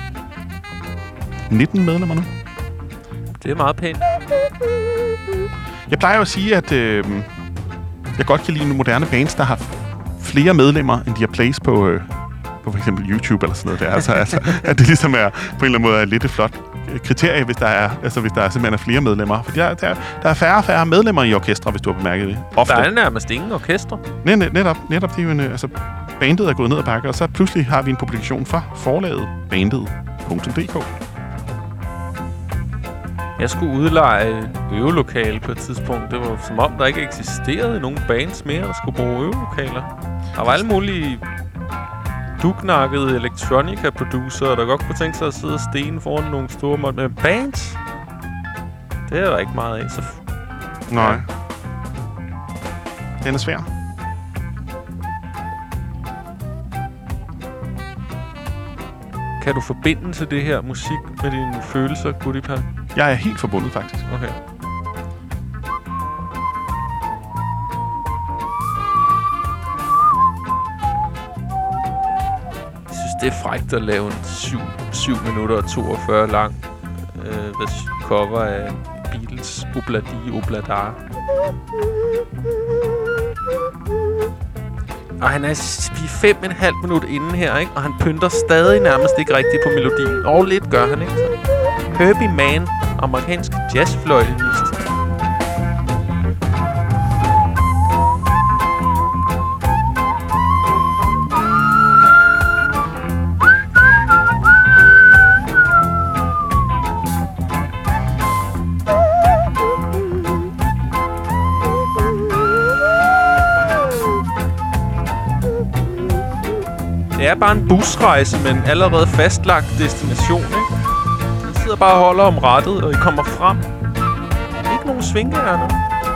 Speaker 1: nitten medlemmer nu.
Speaker 2: Det er meget pænt.
Speaker 1: Jeg plejer jo at sige, at øh, jeg godt kan lide nogle moderne bands, der har flere medlemmer, end de har plays på, øh, på for eksempel YouTube eller sådan noget der. Altså, altså, at det ligesom er på en eller anden måde er lidt et flot kriterie, hvis der er, altså, hvis der er simpelthen er flere medlemmer. For der, der, der er færre og færre medlemmer i orkestre, hvis du har bemærket det. Ofte.
Speaker 2: Der er nærmest ingen orkestre.
Speaker 1: Net, net, netop, netop, det er jo en, altså, bandet er gået ned ad bakke, og så pludselig har vi en publikation fra forlaget bandet punktum d k.
Speaker 2: Jeg skulle udleje et øvelokale på et tidspunkt. Det var som om, der ikke eksisterede nogen bands mere, der skulle bruge øvelokaler. Der var alle mulige dugnakkede electronica-producer, der godt kunne tænke sig at sidde og stene foran nogle store mål med bands. Det er der ikke meget af. Så f-
Speaker 1: Nej. Den er svær.
Speaker 2: Kan du forbinde til det her musik med dine følelser, Goodipal?
Speaker 1: Jeg er helt forbundet, faktisk.
Speaker 2: Okay. Jeg synes, det er frækt at lave en syv minutter og toogfyrre lang øh, cover af Beatles Obladi Obladar. Og han er vi er fem og en halv minut inde her, ikke? Og han pynter stadig nærmest ikke rigtigt på melodien. Og lidt gør han, ikke? Herbie Mann, amerikansk jazzfløjtenist. Det er bare en busrejse med en allerede fastlagt destination, ikke? Man sidder bare og holder om rattet, og I kommer frem. Ikke nogen svingærner.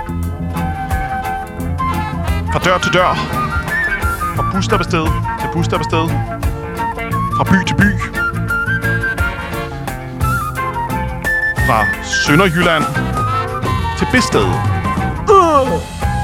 Speaker 1: Fra dør til dør. Fra busstoppested til busstoppested. Fra by til by. Fra Sønderjylland til Bedsted. Uh!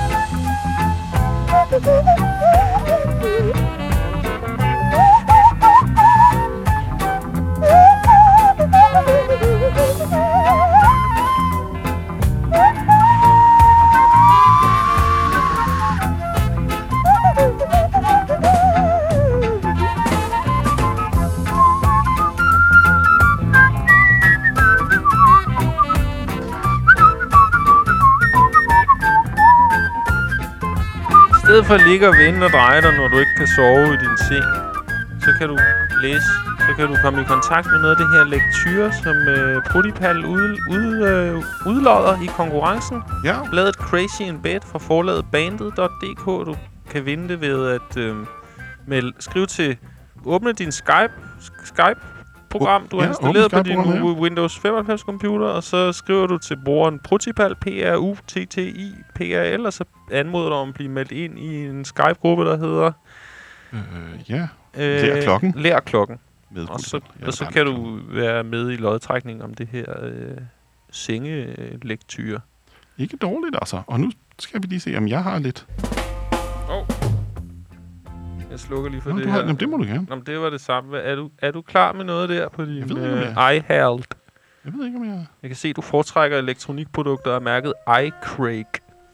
Speaker 2: I stedet for at ligge og vende og dreje dig, når du ikke kan sove i din seng, så kan du læse, så kan du komme i kontakt med noget af det her lektyre, som øh, Prutipal ud, ud, øh, udlodder i konkurrencen.
Speaker 1: Ja.
Speaker 2: Bladet Crazy in Bed fra forlaget bandet punktum d k. Du kan vinde det ved at øh, med, skrive til, åbne din Skype, Skype program, du har
Speaker 1: ja,
Speaker 2: installeret på din
Speaker 1: ja.
Speaker 2: Windows femoghalvfems computer, og så skriver du til brugeren Prutipal, P R U T T I P A L, og så anmoder du om at blive meldt ind i en Skype-gruppe, der hedder
Speaker 1: Øh, ja.
Speaker 2: øh,
Speaker 1: Lærklokken.
Speaker 2: Lærklokken.
Speaker 1: Med
Speaker 2: Og så,
Speaker 1: ja,
Speaker 2: og så kan du være med i lodtrækning om det her øh, sengelektyre.
Speaker 1: Ikke dårligt, altså. Og nu skal vi lige se, om jeg har lidt.
Speaker 8: Åh. Oh. Jeg slukker lige for
Speaker 1: Nå,
Speaker 8: det
Speaker 1: du
Speaker 8: her.
Speaker 1: har, jamen, det må du gerne.
Speaker 8: Nå, men det var det samme. Er du, er du klar med noget der på din
Speaker 1: Jeg ved ikke, om jeg
Speaker 8: uh, iHerald?
Speaker 1: Jeg ved ikke, om jeg...
Speaker 8: Jeg kan se, du foretrækker elektronikprodukter af mærket iCraig.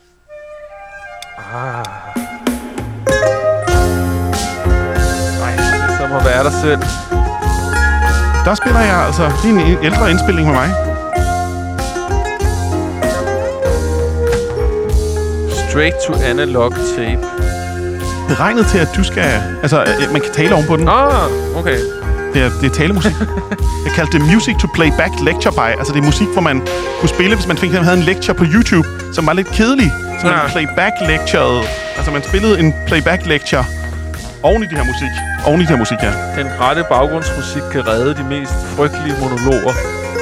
Speaker 8: Ah. Ej, det så må være dig selv.
Speaker 1: Der spiller jeg altså... Det er en ældre indspilning med mig.
Speaker 8: Straight to analog tape.
Speaker 1: Beregnet til, at du skal... Altså, øh, man kan tale oven på den.
Speaker 8: Ah, okay.
Speaker 1: Det er, det er talemusik. Jeg kaldte det Music to Playback Lecture by. Altså, det er musik, hvor man kunne spille, hvis man fik, havde en lecture på YouTube, som var lidt kedelig. Så man
Speaker 8: Ja.
Speaker 1: playback lecturede. Altså, man spillede en playback lecture oven i det her musik. Oven i det her musik, ja.
Speaker 8: Den rette baggrundsmusik kan redde de mest frygtelige monologer.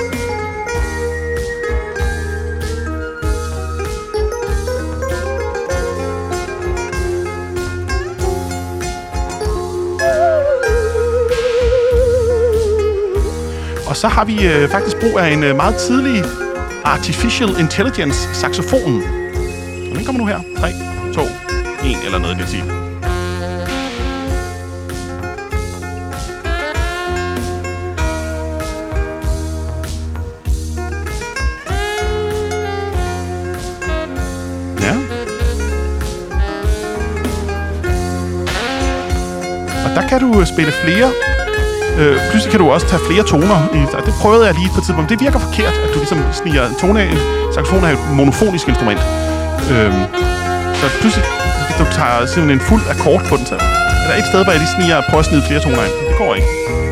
Speaker 1: Og så har vi øh, faktisk brug af en øh, meget tidlig Artificial Intelligence saxofon. Og den kommer nu her. tre, to, et eller noget, det vil sige. Ja. Og der kan du øh, spille flere. Øh, pludselig kan du også tage flere toner. I, og det prøvede jeg lige på et tidspunkt. Det virker forkert, at du ligesom sniger en tone af. Saxofon er et monofonisk instrument. Øhm, så pludselig, du tager simpelthen en fuld akkord på den. Så er der et sted, hvor jeg lige sniger og prøver at snide flere toner af. Det går ikke.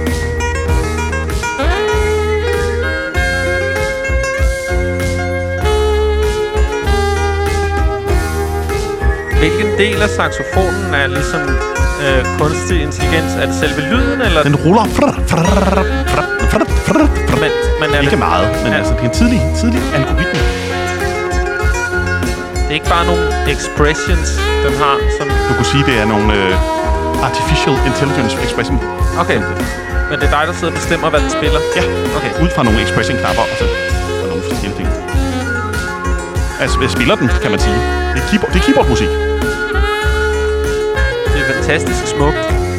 Speaker 8: Hvilken del af saxofonen er ligesom øh, kunstig intelligens? Er det selve lyden, eller?
Speaker 1: Den ruller.
Speaker 8: Men, men er
Speaker 1: Ikke
Speaker 8: det,
Speaker 1: meget, men
Speaker 8: Ja.
Speaker 1: altså, det er en tidlig, tidlig algoritme.
Speaker 8: det er ikke bare nogle expressions, den har, som...
Speaker 1: Du kunne sige, det er nogle øh, Artificial Intelligence Expression.
Speaker 8: Okay, men det er dig, der sidder og bestemmer, hvad den spiller?
Speaker 1: Ja,
Speaker 8: Okay.
Speaker 1: ud fra nogle expression-knapper og så og nogle forskellige ting. Altså, jeg spiller den, kan man sige. Det er, keyboard, det er keyboardmusik.
Speaker 8: Det er fantastisk smukt.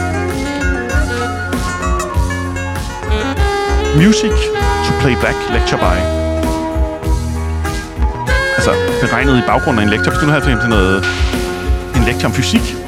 Speaker 1: Music to Playback Lecture by. Altså, beregnet i baggrunden af en lektor. Hvis du nu havde for eksempel noget, en lektie om fysik.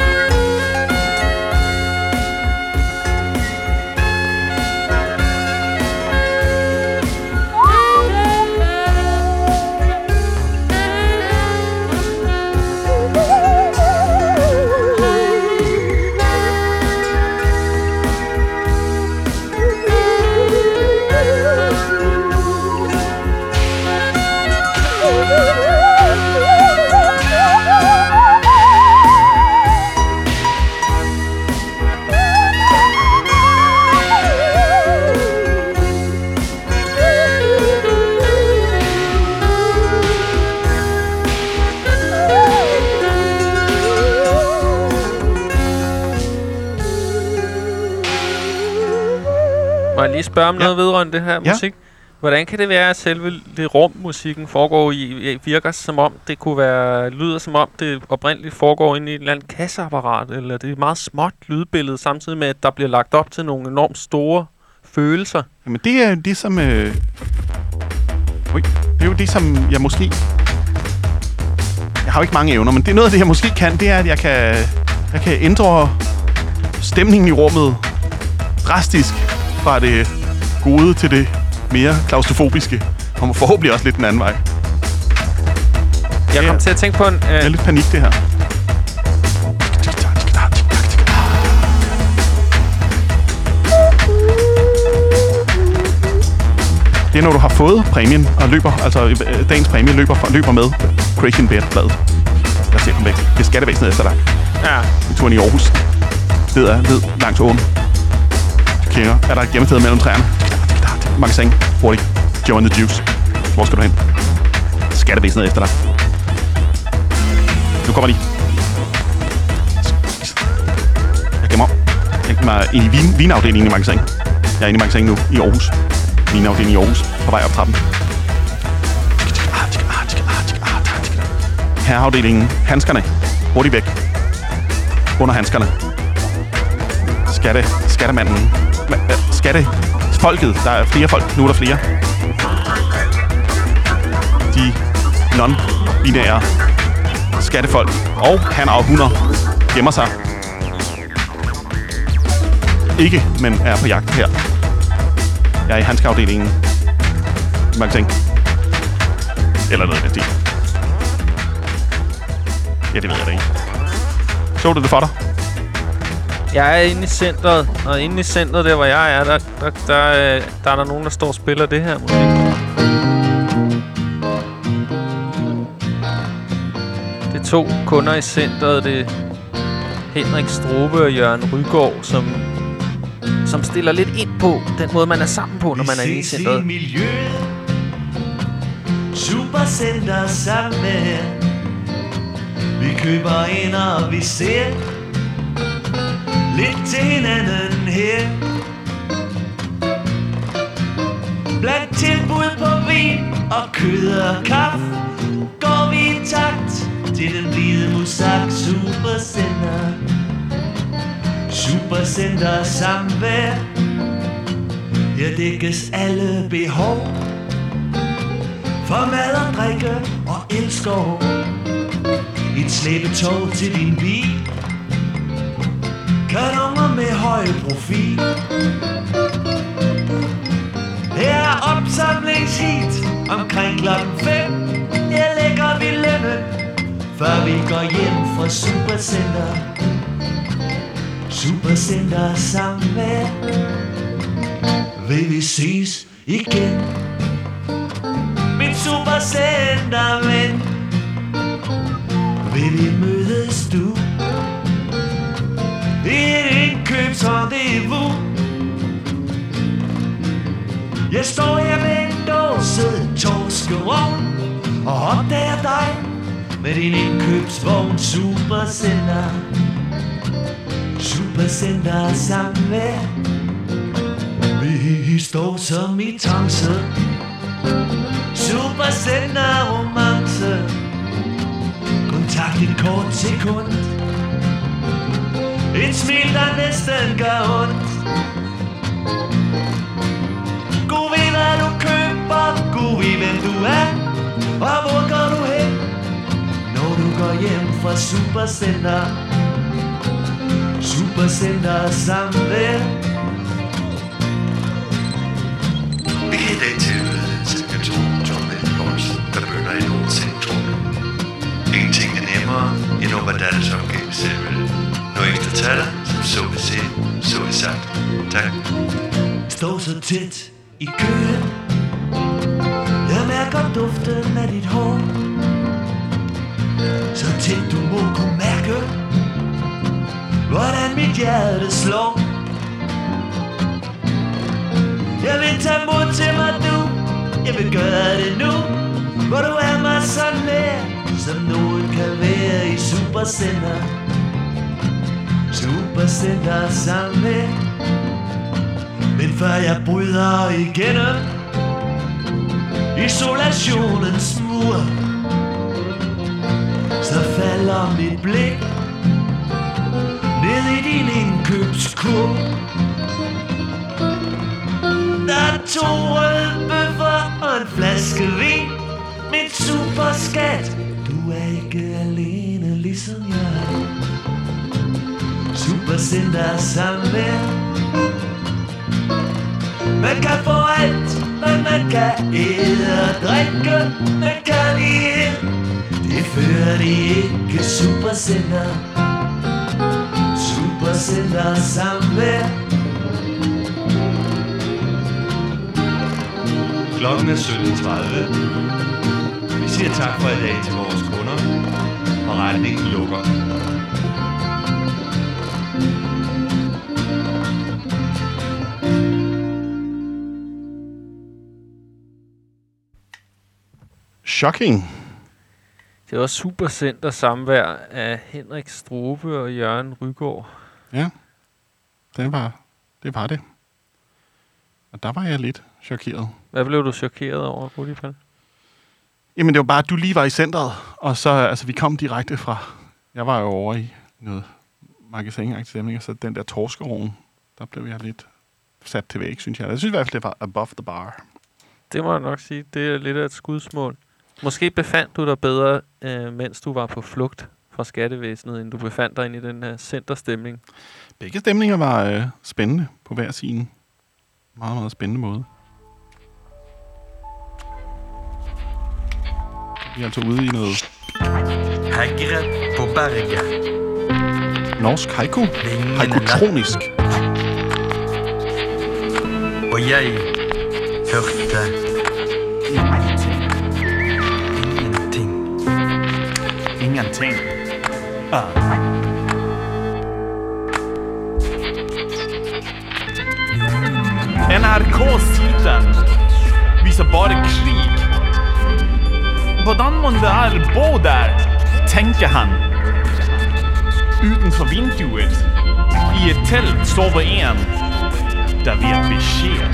Speaker 8: Må jeg lige spørge om
Speaker 1: Ja.
Speaker 8: noget vedrørende det her
Speaker 1: Ja.
Speaker 8: musik? Hvordan kan det være, at selve det rum, musikken foregår i, virker som om, det kunne være, lyder som om, det oprindeligt foregår inde i et eller andet kasseapparat, eller det er et meget småt lydbillede, samtidig med, at der bliver lagt op til nogle enormt store følelser?
Speaker 1: Jamen, det er det, som... Øh... Ui, det er jo det, som jeg måske... Jeg har jo ikke mange evner, men det er noget af det, jeg måske kan, det er, at jeg kan, jeg kan ændre stemningen i rummet drastisk fra det gode til det mere klaustrofobiske, og forhåbentlig også lidt den anden vej.
Speaker 8: Jeg
Speaker 1: Ja.
Speaker 8: kom til at tænke på en...
Speaker 1: Det er
Speaker 8: Øh,
Speaker 1: lidt panik, det her. Det er, når du har fået præmien og løber, altså øh, dagens præmie løber, fra, løber med Crazy in Bed-bladet. Lad os se dem væk. Det er skattevæsenet efter dig.
Speaker 8: ja,
Speaker 1: En tur i Aarhus. Stedet er led langs åen. Du kigger. Er der et gennemtaget mellem træerne? Magasin. Hurtigt. Joe the Juice. Hvor skal du hen? Skattevæsenet efter dig. Nu kommer de. Jeg gemmer. Jeg gemmer mig ind i vin, vinafdelingen i Magasin. Jeg er inde i Magasin nu i Aarhus. Vinafdelingen i Aarhus. På vej op trappen. Herreafdelingen. Handskerne. Hurtigt væk. Under handskerne. Skatte. Skattemanden. Skatte. Folket. Der er flere folk. Nu er der flere. De non-binære skattefolk og han og hunder gemmer sig. Ikke, men er på jagt her. Jeg er i handskeafdelingen. Mange ting. Eller noget af det. Ja, det ved jeg da ikke. Så du det for dig?
Speaker 8: Jeg er inde i centret, og inde i centret, der hvor jeg er, der, der, der, der er der nogen, der står og spiller det her musik. Det er to kunder i centret. Det er Henrik Strube og Jørgen Rygaard, som, som stiller lidt ind på den måde, man er sammen på, når man er inde i centret.
Speaker 9: Supercenter sammen med. Vi køber ind og vi ser lidt til hinanden her. Blandt tilbud på vin og kød og kaffe går vi i takt til den blide musak. Supercenter. Supercenter samvær. Her dækkes alle behov for mad og drikke og elskov. Et slæbetog til din bil. Kanoner med høj profil. Her er opsamlingsheat omkring klokken fem. Her lægger vi lønnen, før vi går hjem fra Supercenter. Supercenter samvær. Vil vi ses igen? Min Supercenter-ven. Vil vi mødes du? Et indkøbsrendezvous. Jeg står her med en dåse torskerogn og opdager dig med din indkøbsvogn. Supercenter. Supercenter samvær. Vi står som i trance. Supercenter romance. Kontakt et kort sekund. Et smil, der næsten gør ondt. God ved, hvad du køber. God ved, hvem du er. Og hvor går du hen, når du går hjem fra Supercenter. Supercenter samvær.
Speaker 10: Vi kan i dag tilbyde en sekretær John Melfors, der bønder i Nord Centrum. Ingenting er nemmere, end over deres opgivelse. Når efter taler, som så vil se, så vil sagt. Tak.
Speaker 9: Stå så tæt i køen. Jeg mærker duften af dit hår. Så tæt du må kunne mærke, hvordan mit hjerte slår. Jeg vil tage mod til mig, du. Jeg vil gøre det nu, hvor du er mig så nær, som noget kan være i Supercenter. Supercenter samvær. Men før jeg bryder igennem isolationens mur, så falder mit blik ned i din indkøbskurv. Der er to røde bøffer og en flaske vin. Mit superskat. Du er ikke alene ligesom jeg. Supercenter samvær. Man kan få alt, men man kan æde og drikke. Man kan lide. Det fører de ikke. Supercenter. Supercenter samvær.
Speaker 11: Klokken er sytten tredive. Vi siger tak for i dag til vores kunder, og retningen lukker.
Speaker 1: Shocking.
Speaker 8: Det var Supercenter samvær af Henrik Strube og Jørgen Rygaard.
Speaker 1: Ja, det var det. Var det. Og der var jeg lidt chokeret.
Speaker 8: Hvad blev du chokeret over, Rudipal?
Speaker 1: Jamen, det var bare, at du lige var i centret, og så, altså, vi kom direkte fra... Jeg var jo over i noget magasinagtig stemning, og så den der torskeroen, der blev jeg lidt sat til væg, synes jeg. Jeg synes i hvert fald, det var above the bar.
Speaker 8: Det må jeg nok sige. Det er lidt af et skudsmål. Måske befandt du dig bedre, øh, mens du var på flugt fra skattevæsenet, end du befandt dig ind i den her centerstemning.
Speaker 1: Begge stemninger var øh, spændende på hver sin meget, meget spændende måde. Vi er altså ude i noget...
Speaker 9: Hægre på berget.
Speaker 1: Norsk haiku. Haikutronisk.
Speaker 9: Og jeg hørte ingenting.
Speaker 12: Ingenting. Ah. N R K-siden viser bare krig. Hvordan må det er bo der, tenker han. Utenfor vinduet, i et telt, sover en, der vet besked.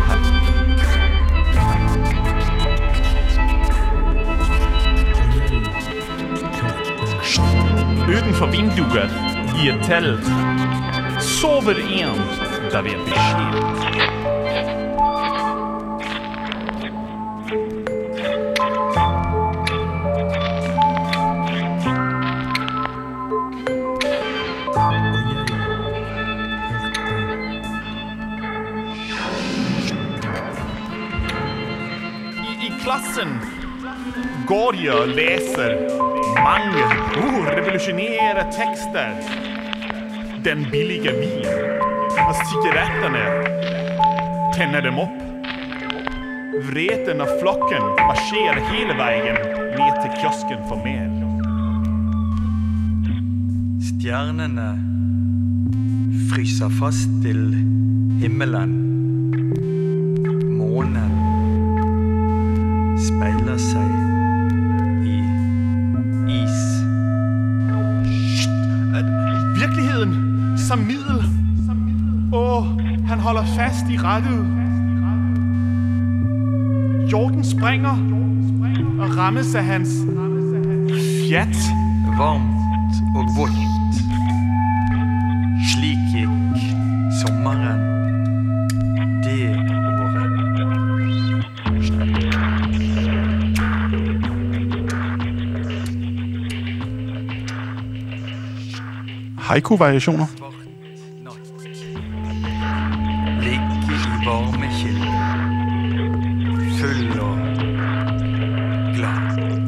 Speaker 12: Utenfor vinduet, i et telt, sover en, der vet besked. Klassen går jeg og læser mange oh, revolutionære tekster. Den billige vin og cigaretterne tænder dem op. Vreten af flokken marcherer hele vejen ned til kiosken for mer.
Speaker 9: Stjernene fryser fast til himmelen. Månen spejler sig i is.
Speaker 12: Virkeligheden som middel. Åh, han holder fast i rettet. Jorden springer og rammes af hans fjat.
Speaker 9: Varmt og vådt. Slik gikk sommeren det året.
Speaker 1: Haiku-variationer.
Speaker 9: Ligge i varmekilden. Full og glad.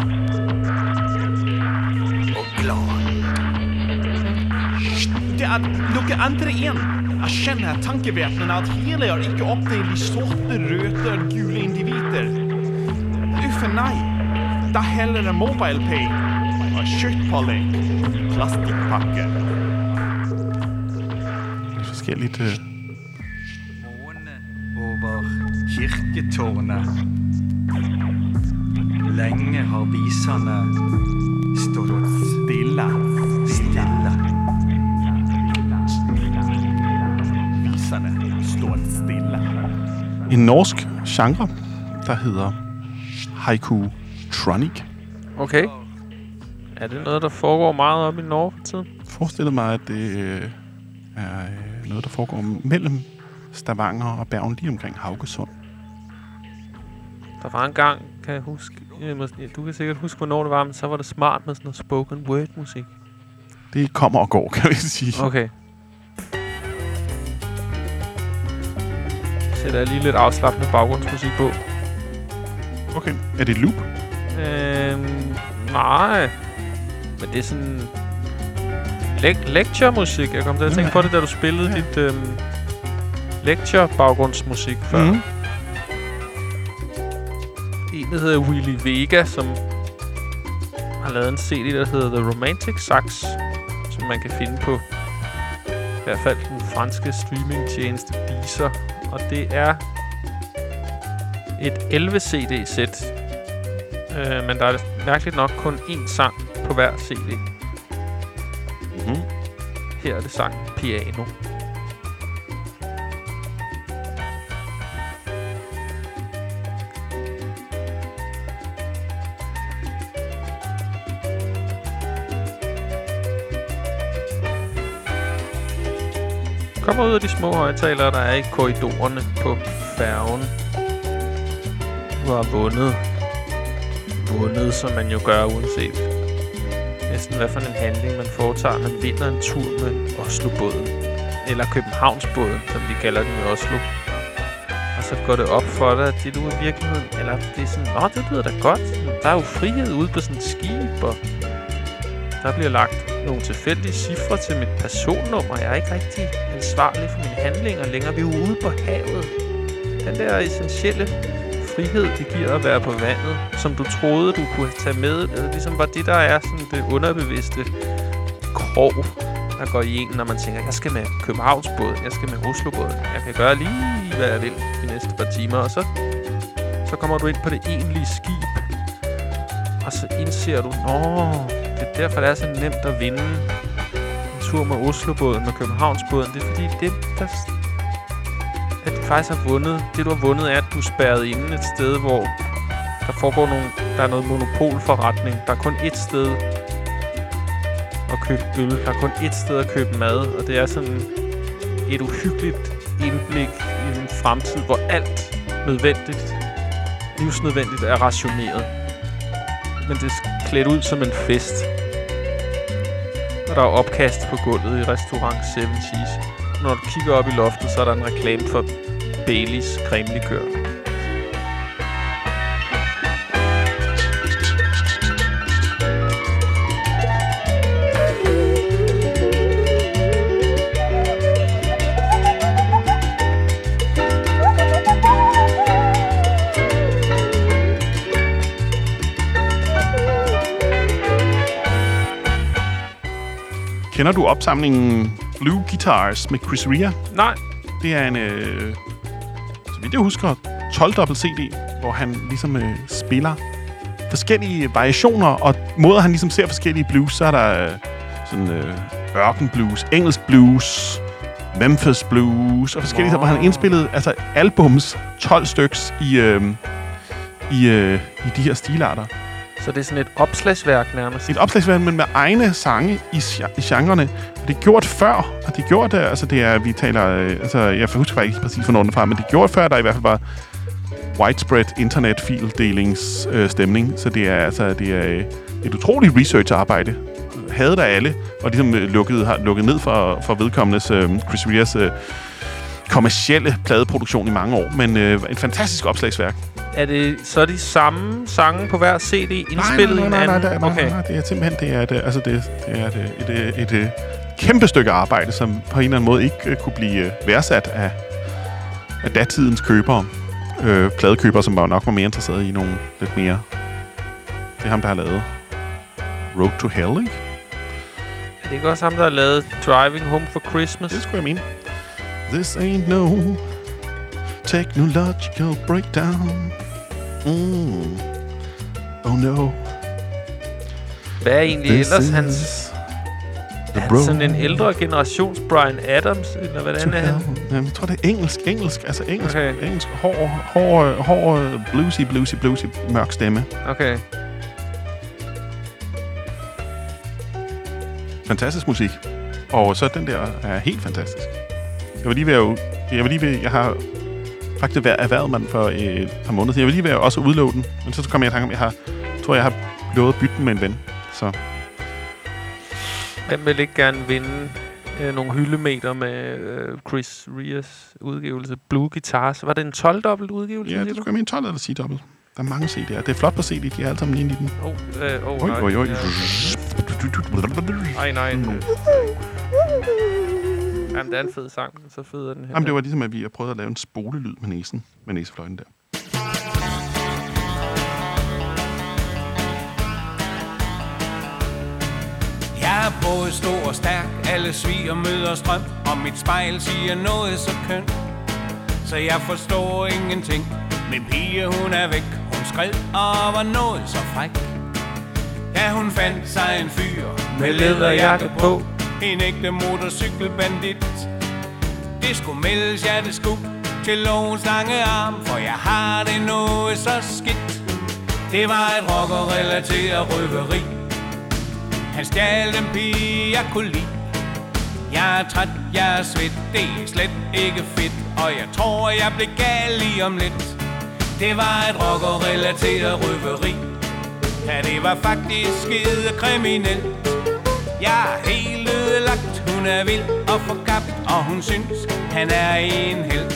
Speaker 9: Og glad.
Speaker 12: Det er noe andre igjen. Jeg kjenner tankevetnene at hele er ikke oppdelt i sorte, røde og gule individer. Uffe nei. Da heller en MobilePay og kjøttpålegg i plastikkpakker.
Speaker 1: Forskelligt... Øh...
Speaker 9: Måne over kirketårnet. Længe har viserne stået stille. Stille.
Speaker 12: Viserne stået stille.
Speaker 1: En norsk genre, der hedder Haikutronic.
Speaker 8: Okay. Er det noget, der foregår meget op i Norge for tiden?
Speaker 1: Forestil mig, at det øh, er øh, noget, der foregår mellem Stavanger og Bergen, lige omkring Haugesund.
Speaker 8: Der var en gang, kan jeg huske, øh, du kan sikkert huske, hvornår det var, men så var det smart med sådan noget spoken word musik.
Speaker 1: Det kommer og går, kan vi sige.
Speaker 8: Okay. Sætter jeg lige lidt afslappende baggrundsmusik på.
Speaker 1: Okay. Er det et loop?
Speaker 8: Øhm, nej. Men det er sådan... Le- lecture-musik. Jeg kom til at tænke ja. på det, da du spillede ja. dit øhm, lecture-baggrundsmusik før. Mm-hmm. En, der hedder Willy Vega, som har lavet en C D, der hedder The Romantic Sax, som man kan finde på i hvert fald den franske streamingtjeneste Deezer. Og det er et elleve C D-sæt. Øh, men der er mærkeligt nok kun én sang på hver C D.
Speaker 1: Mm-hmm.
Speaker 8: Her er det sangen Piano. Kommer ud af de små højtalere, der er i korridorerne på færgen. Du har vundet. Vundet, som man jo gør uanset næsten hvad for en handling man foretager. Man vinder en tur med Oslobåden. Eller Københavnsbåden, som de kalder den i Oslo. Og så går det op for dig, at det du i virkeligheden... Eller det er sådan, nå, det lyder da godt. Der er jo frihed ude på sådan et skib, og der bliver lagt nogle tilfældige cifre til mit personnummer. Jeg er ikke rigtig ansvarlig for mine handlinger længere. Vi er jo ude på havet. Den der essentielle frihed, det giver at være på vandet, som du troede, du kunne tage med. Det ligesom var det, der er sådan det underbevidste krog, der går i en, når man tænker, jeg skal med Københavnsbåden, jeg skal med Oslobåden. Jeg kan gøre lige, hvad jeg vil de næste par timer. Og så, så kommer du ind på det egentlige skib. Og så indser du, nå, det er derfor, det er så nemt at vinde en tur med Oslobåden, med Københavnsbåden. Det er fordi, det der, at du faktisk har vundet. Det, du har vundet, er, at du er spærret inde et sted, hvor der foregår nogle, der er noget monopolforretning. Der er kun ét sted at købe øl. Der er kun ét sted at købe mad. Og det er sådan et uhyggeligt indblik i en fremtid, hvor alt nødvendigt, livsnødvendigt, er rationeret. Men det er klædt ud som en fest. Og der er opkast på gulvet i restaurant Seven Seas. Når du kigger op i loftet, så er der en reklame for Baileys cremelikør.
Speaker 1: Kender du opsamlingen Blue Guitars med Chris Rea?
Speaker 8: Nej.
Speaker 1: Det er en, øh, så vidt jeg husker, tolv-dobbelt C D, hvor han ligesom øh, spiller forskellige variationer, og måder han ligesom ser forskellige blues, så er der øh, sådan øh, ørken blues, engelsk blues, Memphis blues, og forskellige, wow. Hvor han indspillet altså albums, tolv styks i, øh, i, øh, i de her stilarter.
Speaker 8: Så det er sådan et opslagsværk nærmest?
Speaker 1: Et opslagsværk, men med egne sange i, i genrerne. Det er gjort før, og det er gjort, altså det er, vi taler, altså jeg husker ikke præcis, hvornår den fra, men det er gjort før, der i hvert fald var widespread internet-filddelings øh, stemning. Så det er altså, det er et utroligt research-arbejde. Havde der alle, og ligesom lukket, har lukket ned for, for vedkommendes øh, Chris Reas øh, kommercielle pladeproduktion i mange år, men øh, et fantastisk opslagsværk.
Speaker 8: Er det så de samme sange på hver C D indspillet
Speaker 1: nej, nej, nej,
Speaker 8: i en anden?
Speaker 1: Nej, nej, okay. nej, det er simpelthen det er et, altså det, det er et, et, et, et kæmpe stykke arbejde, som på en eller anden måde ikke uh, kunne blive uh, værdsat af, af datidens købere. Øh, pladekøbere, som var nok var mere interesseret i nogle lidt mere... Det er ham, der har lavet Road to Hell, ikke?
Speaker 8: Er det ikke også ham, der har lavet Driving Home for Christmas?
Speaker 1: Det skulle jeg mene. This ain't no technological breakdown. Mm. Oh no.
Speaker 8: Hvad er egentlig
Speaker 1: This
Speaker 8: ellers hans... Er han sådan en ældre generations Bryan Adams, eller hvordan er han?
Speaker 1: Jamen, jeg tror, det er engelsk. Engelsk, altså engelsk. Okay. Engelsk, hård, hård, hård, bluesy, bluesy, bluesy, mørk stemme.
Speaker 8: Okay.
Speaker 1: Fantastisk musik. Og så den der er helt fantastisk. Jeg var lige ved at... Jeg, var lige ved, jeg har faktisk været erhvervet mig den for et par måneder siden. Jeg var lige ved at også udlåde den. Men så kom jeg i tanke om, jeg har... Jeg tror, jeg har lovet at bytte den med en ven. Så...
Speaker 8: Hvem vil ikke gerne vinde øh, nogle hyldemeter med øh, Chris Reas udgivelse? Blue Guitars. Var det en tolv-dobbelt udgivelse?
Speaker 1: Ja, det skulle jeg mene tolv eller ti-dobbelt. Der er mange C D'er. Det er flot på C D. De er alle sammen inde i den.
Speaker 8: Åh, oh, øh, oh,
Speaker 1: oj,
Speaker 8: nej.
Speaker 1: Oj, oj,
Speaker 8: Ej, nej. Jamen, det er en fed sang. Så fed er den her.
Speaker 1: Jamen, det var ligesom, at vi har prøvet at lave en spolelyd med næsen. Med næsefløjten der.
Speaker 13: Jeg er både stor og stærk, alle sviger møder strøm, og mit spejl siger noget så kønt, så jeg forstår ingenting. Min pige, hun er væk, hun skred og var noget så fræk. Ja, hun fandt sig en fyr med læderjakke på, en ægte motorcykelbandit. Det skulle meldes, ja det skulle, til lovens lange arm, for jeg har det noget så skidt. Det var et rockerrelateret røveri. Han stjal den pige, jeg kunne lide. Jeg er træt, jeg er svedt, det er slet ikke fedt, og jeg tror, jeg blev gal lige om lidt. Det var et rocker-relateret røveri. Ja, det var faktisk skide kriminelt. Jeg er helt ødelagt, hun er vild og forgabt, og hun synes, han er en helt.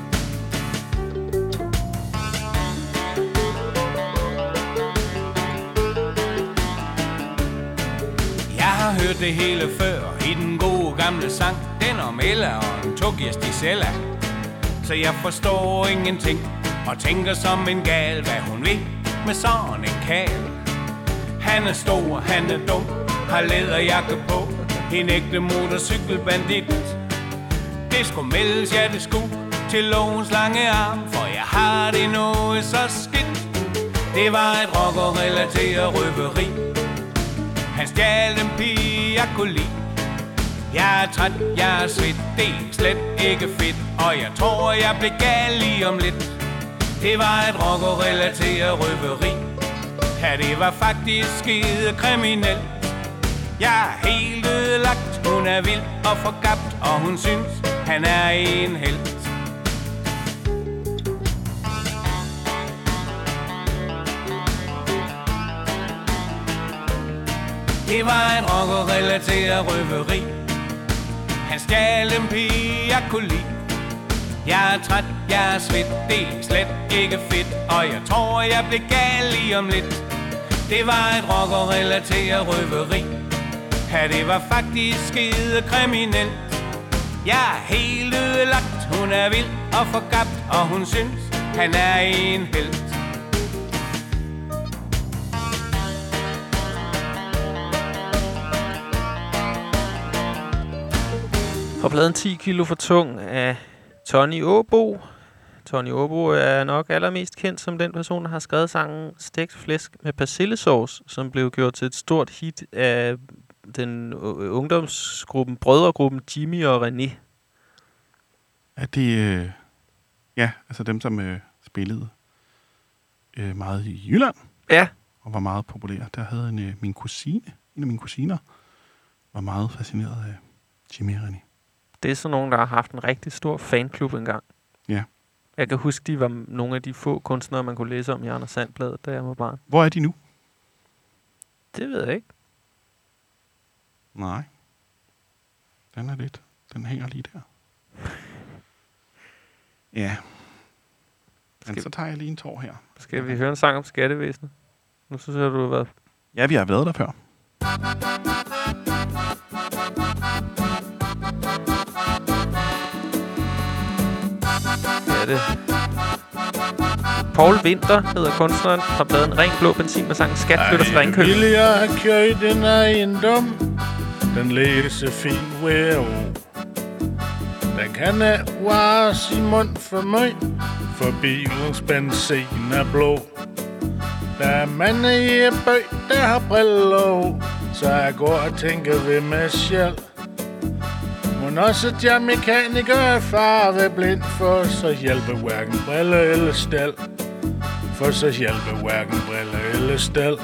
Speaker 13: Jeg har hørt det hele før i den gode gamle sang, den om Ella og en Tokias Gisella. Så jeg forstår ingenting og tænker som en gal, hvad hun vil med sådan en kal. Han er stor, han er dum, har læderjakke på, en ægte motorcykelbandit. Det skulle meldes, ja det skulle, til lovens lange arm, for jeg har det noget så skidt. Det var et rocker-relateret røveri. Han stjal en pige, jeg kunne lide. Jeg er træt, jeg er svedt, det er slet ikke fedt, og jeg tror, jeg blev gal lige om lidt. Det var et rocker-relateret røveri. Ja, det var faktisk skide kriminelt. Jeg er helt ødelagt, hun er vild og forgabt, og hun synes, han er en helt. Det var et rocker-relateret røveri. Han stjal en pige, jeg kunne lide. Jeg er træt, jeg er svedt, det er slet ikke fedt, og jeg tror, jeg blev gal lige om lidt. Det var et rocker-relateret røveri. Ja, det var faktisk skide kriminelt. Jeg er helt ødelagt, hun er vild og forgabt, og hun synes, han er en helt.
Speaker 8: Fra pladen ti kilo for tung af Tony Åbo. Tony Åbo er nok allermest kendt som den person, der har skrevet sangen Stegt flæsk med persillesauce, som blev gjort til et stort hit af den ungdomsgruppen, brødregruppen Jimmy og René.
Speaker 1: Er det, øh, ja, altså dem, som øh, spillede øh, meget i Jylland.
Speaker 8: Ja.
Speaker 1: Og var meget populære. Der havde en, øh, min kusine, en af mine kusiner, var meget fascineret af Jimmy og René.
Speaker 8: Det er sådan nogen, der har haft en rigtig stor fanklub engang.
Speaker 1: Ja.
Speaker 8: Jeg kan huske, de var nogle af de få kunstnere, man kunne læse om i Anders Sandbladet, da jeg var barn.
Speaker 1: Hvor er de nu?
Speaker 8: Det ved jeg ikke.
Speaker 1: Nej. Den er lidt. Den hænger lige der. Ja. Men så tager jeg lige en tår her.
Speaker 8: Skal vi høre en sang om skattevæsenet? Nu synes jeg, du har været...
Speaker 1: Ja, vi har været der før.
Speaker 8: Ja, det. Paul Winter hedder kunstneren fra pladen Ren Blå Benzin med sangen Skat flytter til Ringkøbing.
Speaker 14: Ville jeg have købt en ejendom, den læse fint hver år. Den kan ikke vares i mund for mig, for bilens benzin er blå. Der er mand i bøg, der har briller, så jeg går og tænker ved mig selv. Men også jeg mekaniker er farveblind, for så hjælper hverken briller eller stel. For så hjælper hverken briller eller stel.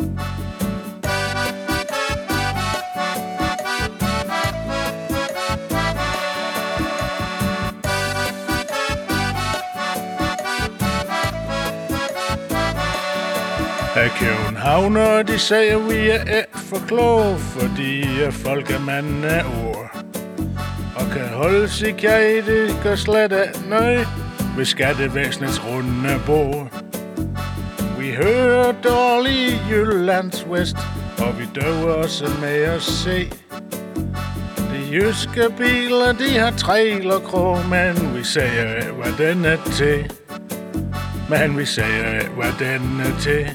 Speaker 14: Af Københavner, de siger, vi er et for kloge, fordi folk er mand af ord. Og kan holde sig kære, det gør slet af nøje ved skattevæsenets runde bord. Vi hører dårligt Jyllands Vest, og vi døver også med at se. De jyske biler, de har trailerkrog, men vi siger, hvad den er til. Men vi siger, hvad den er til.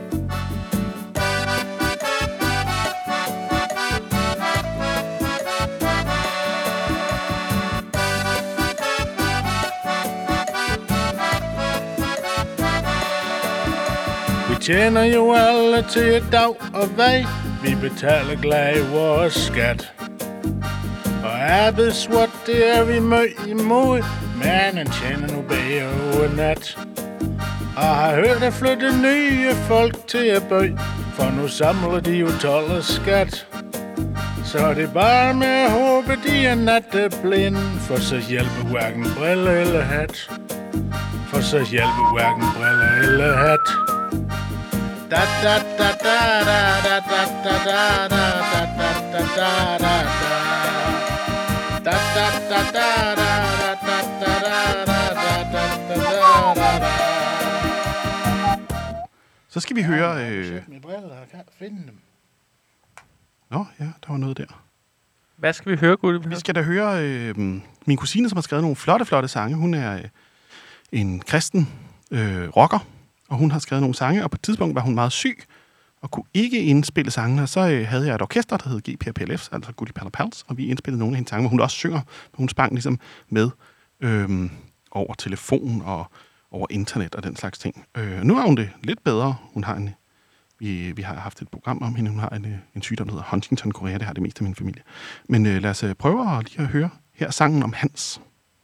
Speaker 14: Vi tjener jo alle til et dag og vej. Vi betaler glad i vores skat. Og arbejdsvort, det er vi møg imod. Men han tjener nu bag over nat. Og har hørt at flytte nye folk til at bøj. For nu samler de jo told og skat. Så er det bare med at håbe, de er natteblinde. For så hjælper hverken briller eller hat. For så hjælper hverken briller eller hat. Da da da da da da da da da da da da da da da. Da da da da da da da da da da da da da.
Speaker 1: Så skal vi høre... Øh...
Speaker 14: Mine briller, jeg kan finde dem.
Speaker 1: Nå, ja, der var noget der.
Speaker 8: Hvad skal vi høre, Gulli?
Speaker 1: Vi skal da høre øh, min kusine, som har skrevet nogle flotte, flotte sange. Hun er øh, en kristen øh, rocker, og hun har skrevet nogle sange, og på et tidspunkt var hun meget syg, og kunne ikke indspille sangene. Så øh, havde jeg et orkester, der hed G P R P L F, altså Gulli Paller Pals, og vi indspillede nogle af hendes sange, hvor hun også synger. Hun sprang ligesom med øh, over telefon og over internet og den slags ting. Øh, nu er hun det lidt bedre. Hun har en... Vi, vi har haft et program om hende. Hun har en, en sygdom, der hedder Huntington-korea. Det har det meste af min familie. Men øh, lad os øh, prøve at lige at høre her sangen om Hans.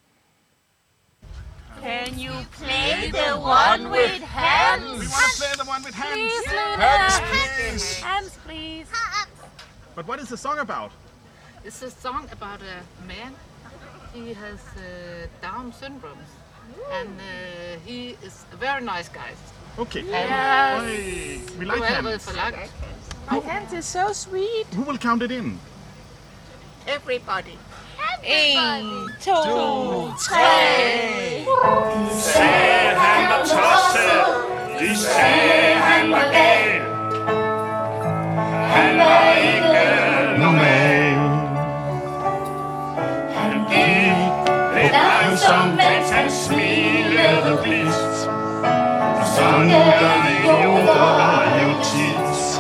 Speaker 15: Can you play the one with hands?
Speaker 12: We want to play the one with hands.
Speaker 15: Please, Luna.
Speaker 12: Hands, please.
Speaker 15: Hands, please.
Speaker 12: But what is the song about?
Speaker 16: It's a song about a man. He has uh, Down syndrome. And uh, he is a very nice guy.
Speaker 12: Okay.
Speaker 16: And,
Speaker 15: Yes.
Speaker 12: Hey, we like
Speaker 16: Du er allerede
Speaker 12: hands.
Speaker 16: forlagt.
Speaker 15: My hands is so sweet.
Speaker 12: Who will count it in?
Speaker 15: Everybody.
Speaker 3: En,
Speaker 15: to, tre.
Speaker 3: Sagde han var tosset, de sagde han var gal. Han var ikke
Speaker 1: normal.
Speaker 3: Han gik lidt langsomt, mens han smilede blidt. Og sådan der gjorde jo tit.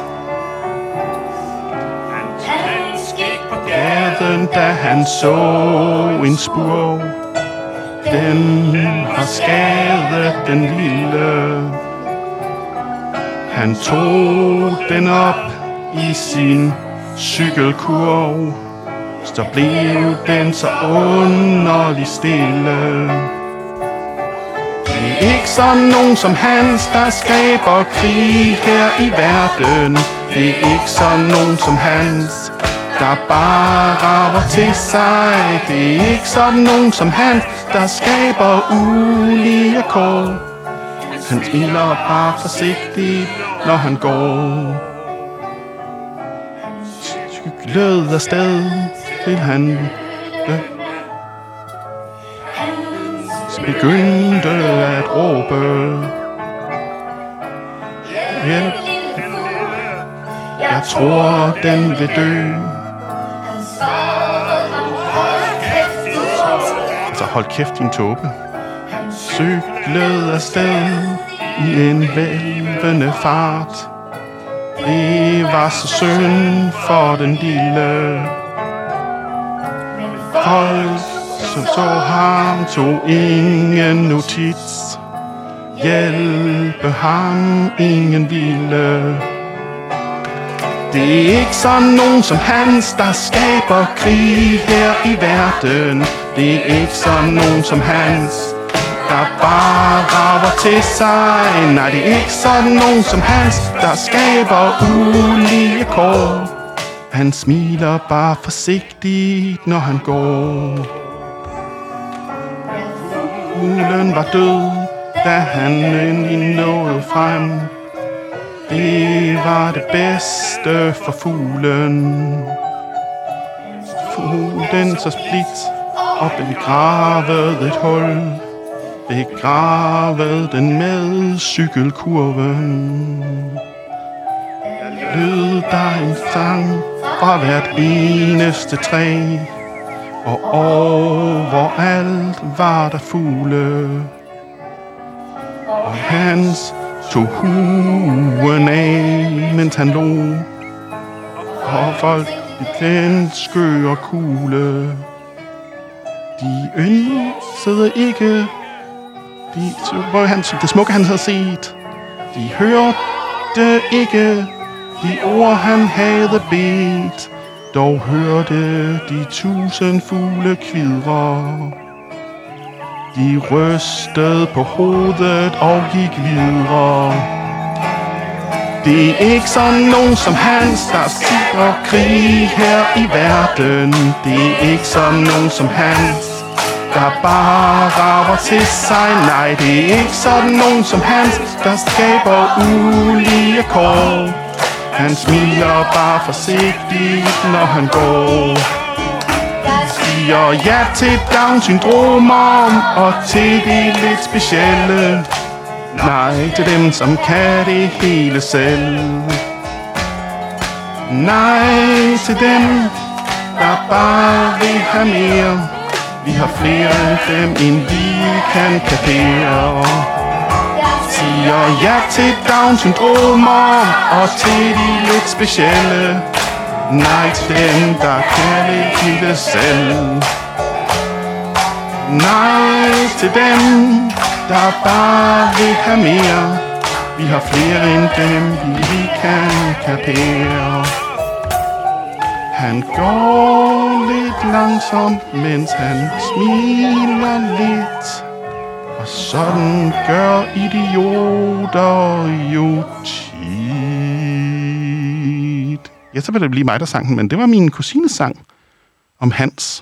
Speaker 3: Han gik på
Speaker 1: Gaden, da han så en spurv, den har skadet den lille. Han tog den op i sin cykelkurv, så blev den så underlig stille. Det er ikke sådan nogen som Hans, der skaber krig her i verden. Det er ikke sådan nogen som Hans, der bare rager til sig. Det er ikke sådan nogen som Hans, der skaber ulige kår. Han smiler bare forsigtigt, når han går. Cyklede afsted til han begyndte at råbe. Hjælp. Jeg tror, den vil dø. Altså, hold kæft, din tåbe. Cyklede afsted i en vælvende fart. Det var så synd for den lille. Folk, som så ham, tog ingen notits. Hjælpe ham, ingen ville. Det er ikke sådan nogen som Hans, der skaber krig her i verden. Det er ikke sådan nogen som Hans, der bare rager til sig. Nej, det er ikke sådan nogen som Hans, der skaber ulige kår. Han smiler bare forsigtigt, når han går. Fuglen var død, da han endelig nåede frem. Det var det bedste for fuglen. Fuglen så split og begravede et hul. Begravede den med cykelkurven. Lød der en sang fra hvert eneste træ. Og overalt var der fugle. Og Hans tog huen af, mens han lå. Og folk i den skøre kugle. De ønsede ikke de, hvor han, det smukke han havde set. De hørte ikke de ord han havde bedt. Dog hørte de tusind fugle kvidre. De rystede på hovedet og gik videre. Det er ikke sådan nogen som Hans, der siger krig her i verden. Det er ikke sådan nogen som Hans, der bare rager til sig. Nej, det er ikke sådan nogen som Hans, der skaber ulige kår. Han smiler bare forsigtigt, når han går. Siger ja til Down-syndromer og til det lidt specielle. Nej til dem, som kan det hele selv. Nej til dem, der bare vil have mere. Vi har flere end dem, end vi kan kapere. Siger ja til Down-syndromer og til de lidt specielle. Nej til dem, der kan det hele selv. Nej til dem, der bare vil have mere. Vi har flere end dem, vi kan kapere. Han går lidt langsomt, mens han smiler lidt. Og sådan gør idioter jo tit. Ja, så vil det blive mig, der sang den, men det var min kusines sang om Hans.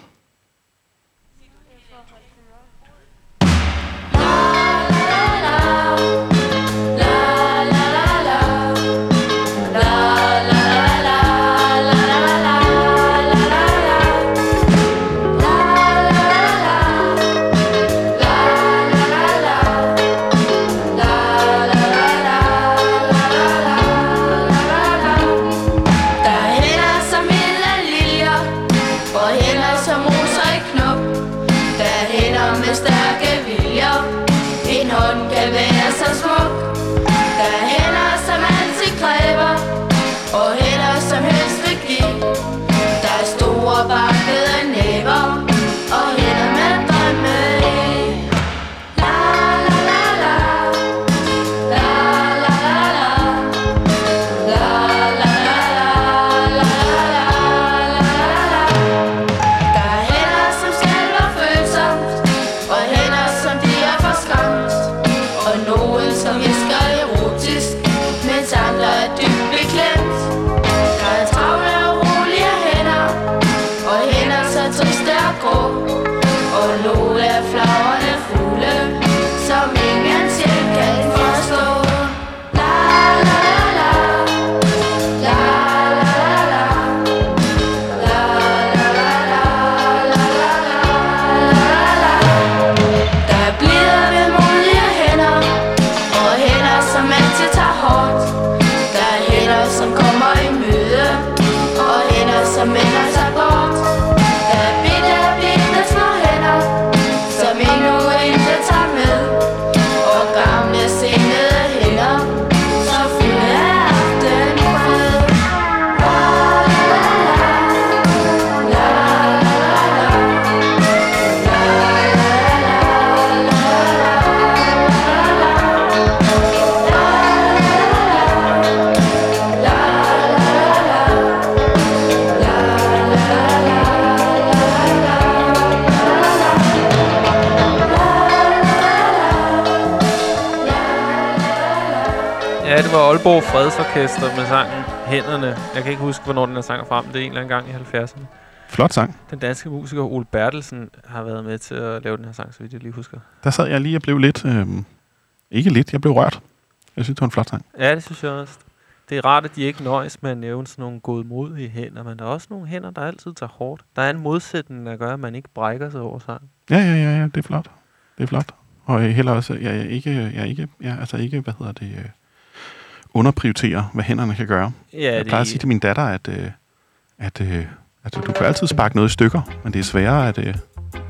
Speaker 8: Aalborg Fredsorkester med sangen Hænderne. Jeg kan ikke huske, hvornår den er sang frem. Det er en eller anden gang i halvfjerdserne.
Speaker 1: Flot sang.
Speaker 8: Den danske musiker Ole Bertelsen har været med til at lave den her sang, så vidt jeg lige husker.
Speaker 1: Der sad jeg lige og blev lidt... Øh, ikke lidt, jeg blev rørt. Jeg synes, det var en flot sang.
Speaker 8: Ja, det synes jeg også. Det er rart, at de ikke nøjes med at nævne sådan nogle godmodige hænder, men der er også nogle hænder, der altid tager hårdt. Der er en modsætning, der gør, at man ikke brækker sig over sang.
Speaker 1: Ja, ja, ja, ja, det er flot. Det er flot. Og heller også, jeg er ikke... Jeg er ikke ja, altså ikke, hvad hedder det... Øh, underprioritere, hvad hænderne kan gøre.
Speaker 8: Ja,
Speaker 1: jeg plejer at sige til min datter, at, øh, at, øh, at du kan altid sparke noget i stykker, men det er sværere at, øh,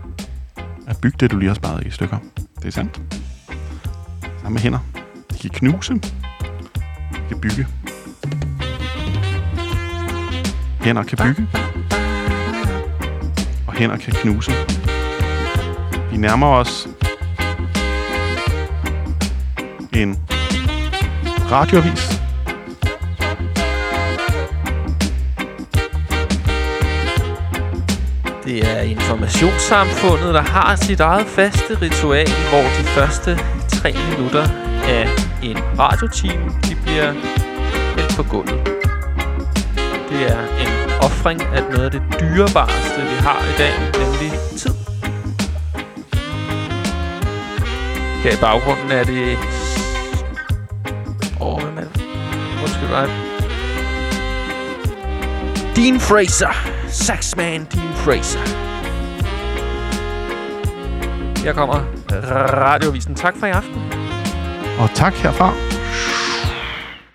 Speaker 1: at bygge det, du lige har sparet i stykker. Det er sandt. Sammen med hænder. De kan knuse. De kan bygge. Hænder kan bygge. Og hænder kan knuse. Vi nærmer os en radioavis.
Speaker 8: Det er informationssamfundet, der har sit eget faste ritual, hvor de første tre minutter af en radiotime, de bliver på gulvet. Det er en ofring af noget af det dyrebareste, vi har i dag, nemlig tid. Her i baggrunden er det... Åh, oh, hvad Undskyld mig. Dean Fraser. Saxman Dean Fraser. Her kommer Radioavisen. Tak for i aften.
Speaker 1: Og tak herfra.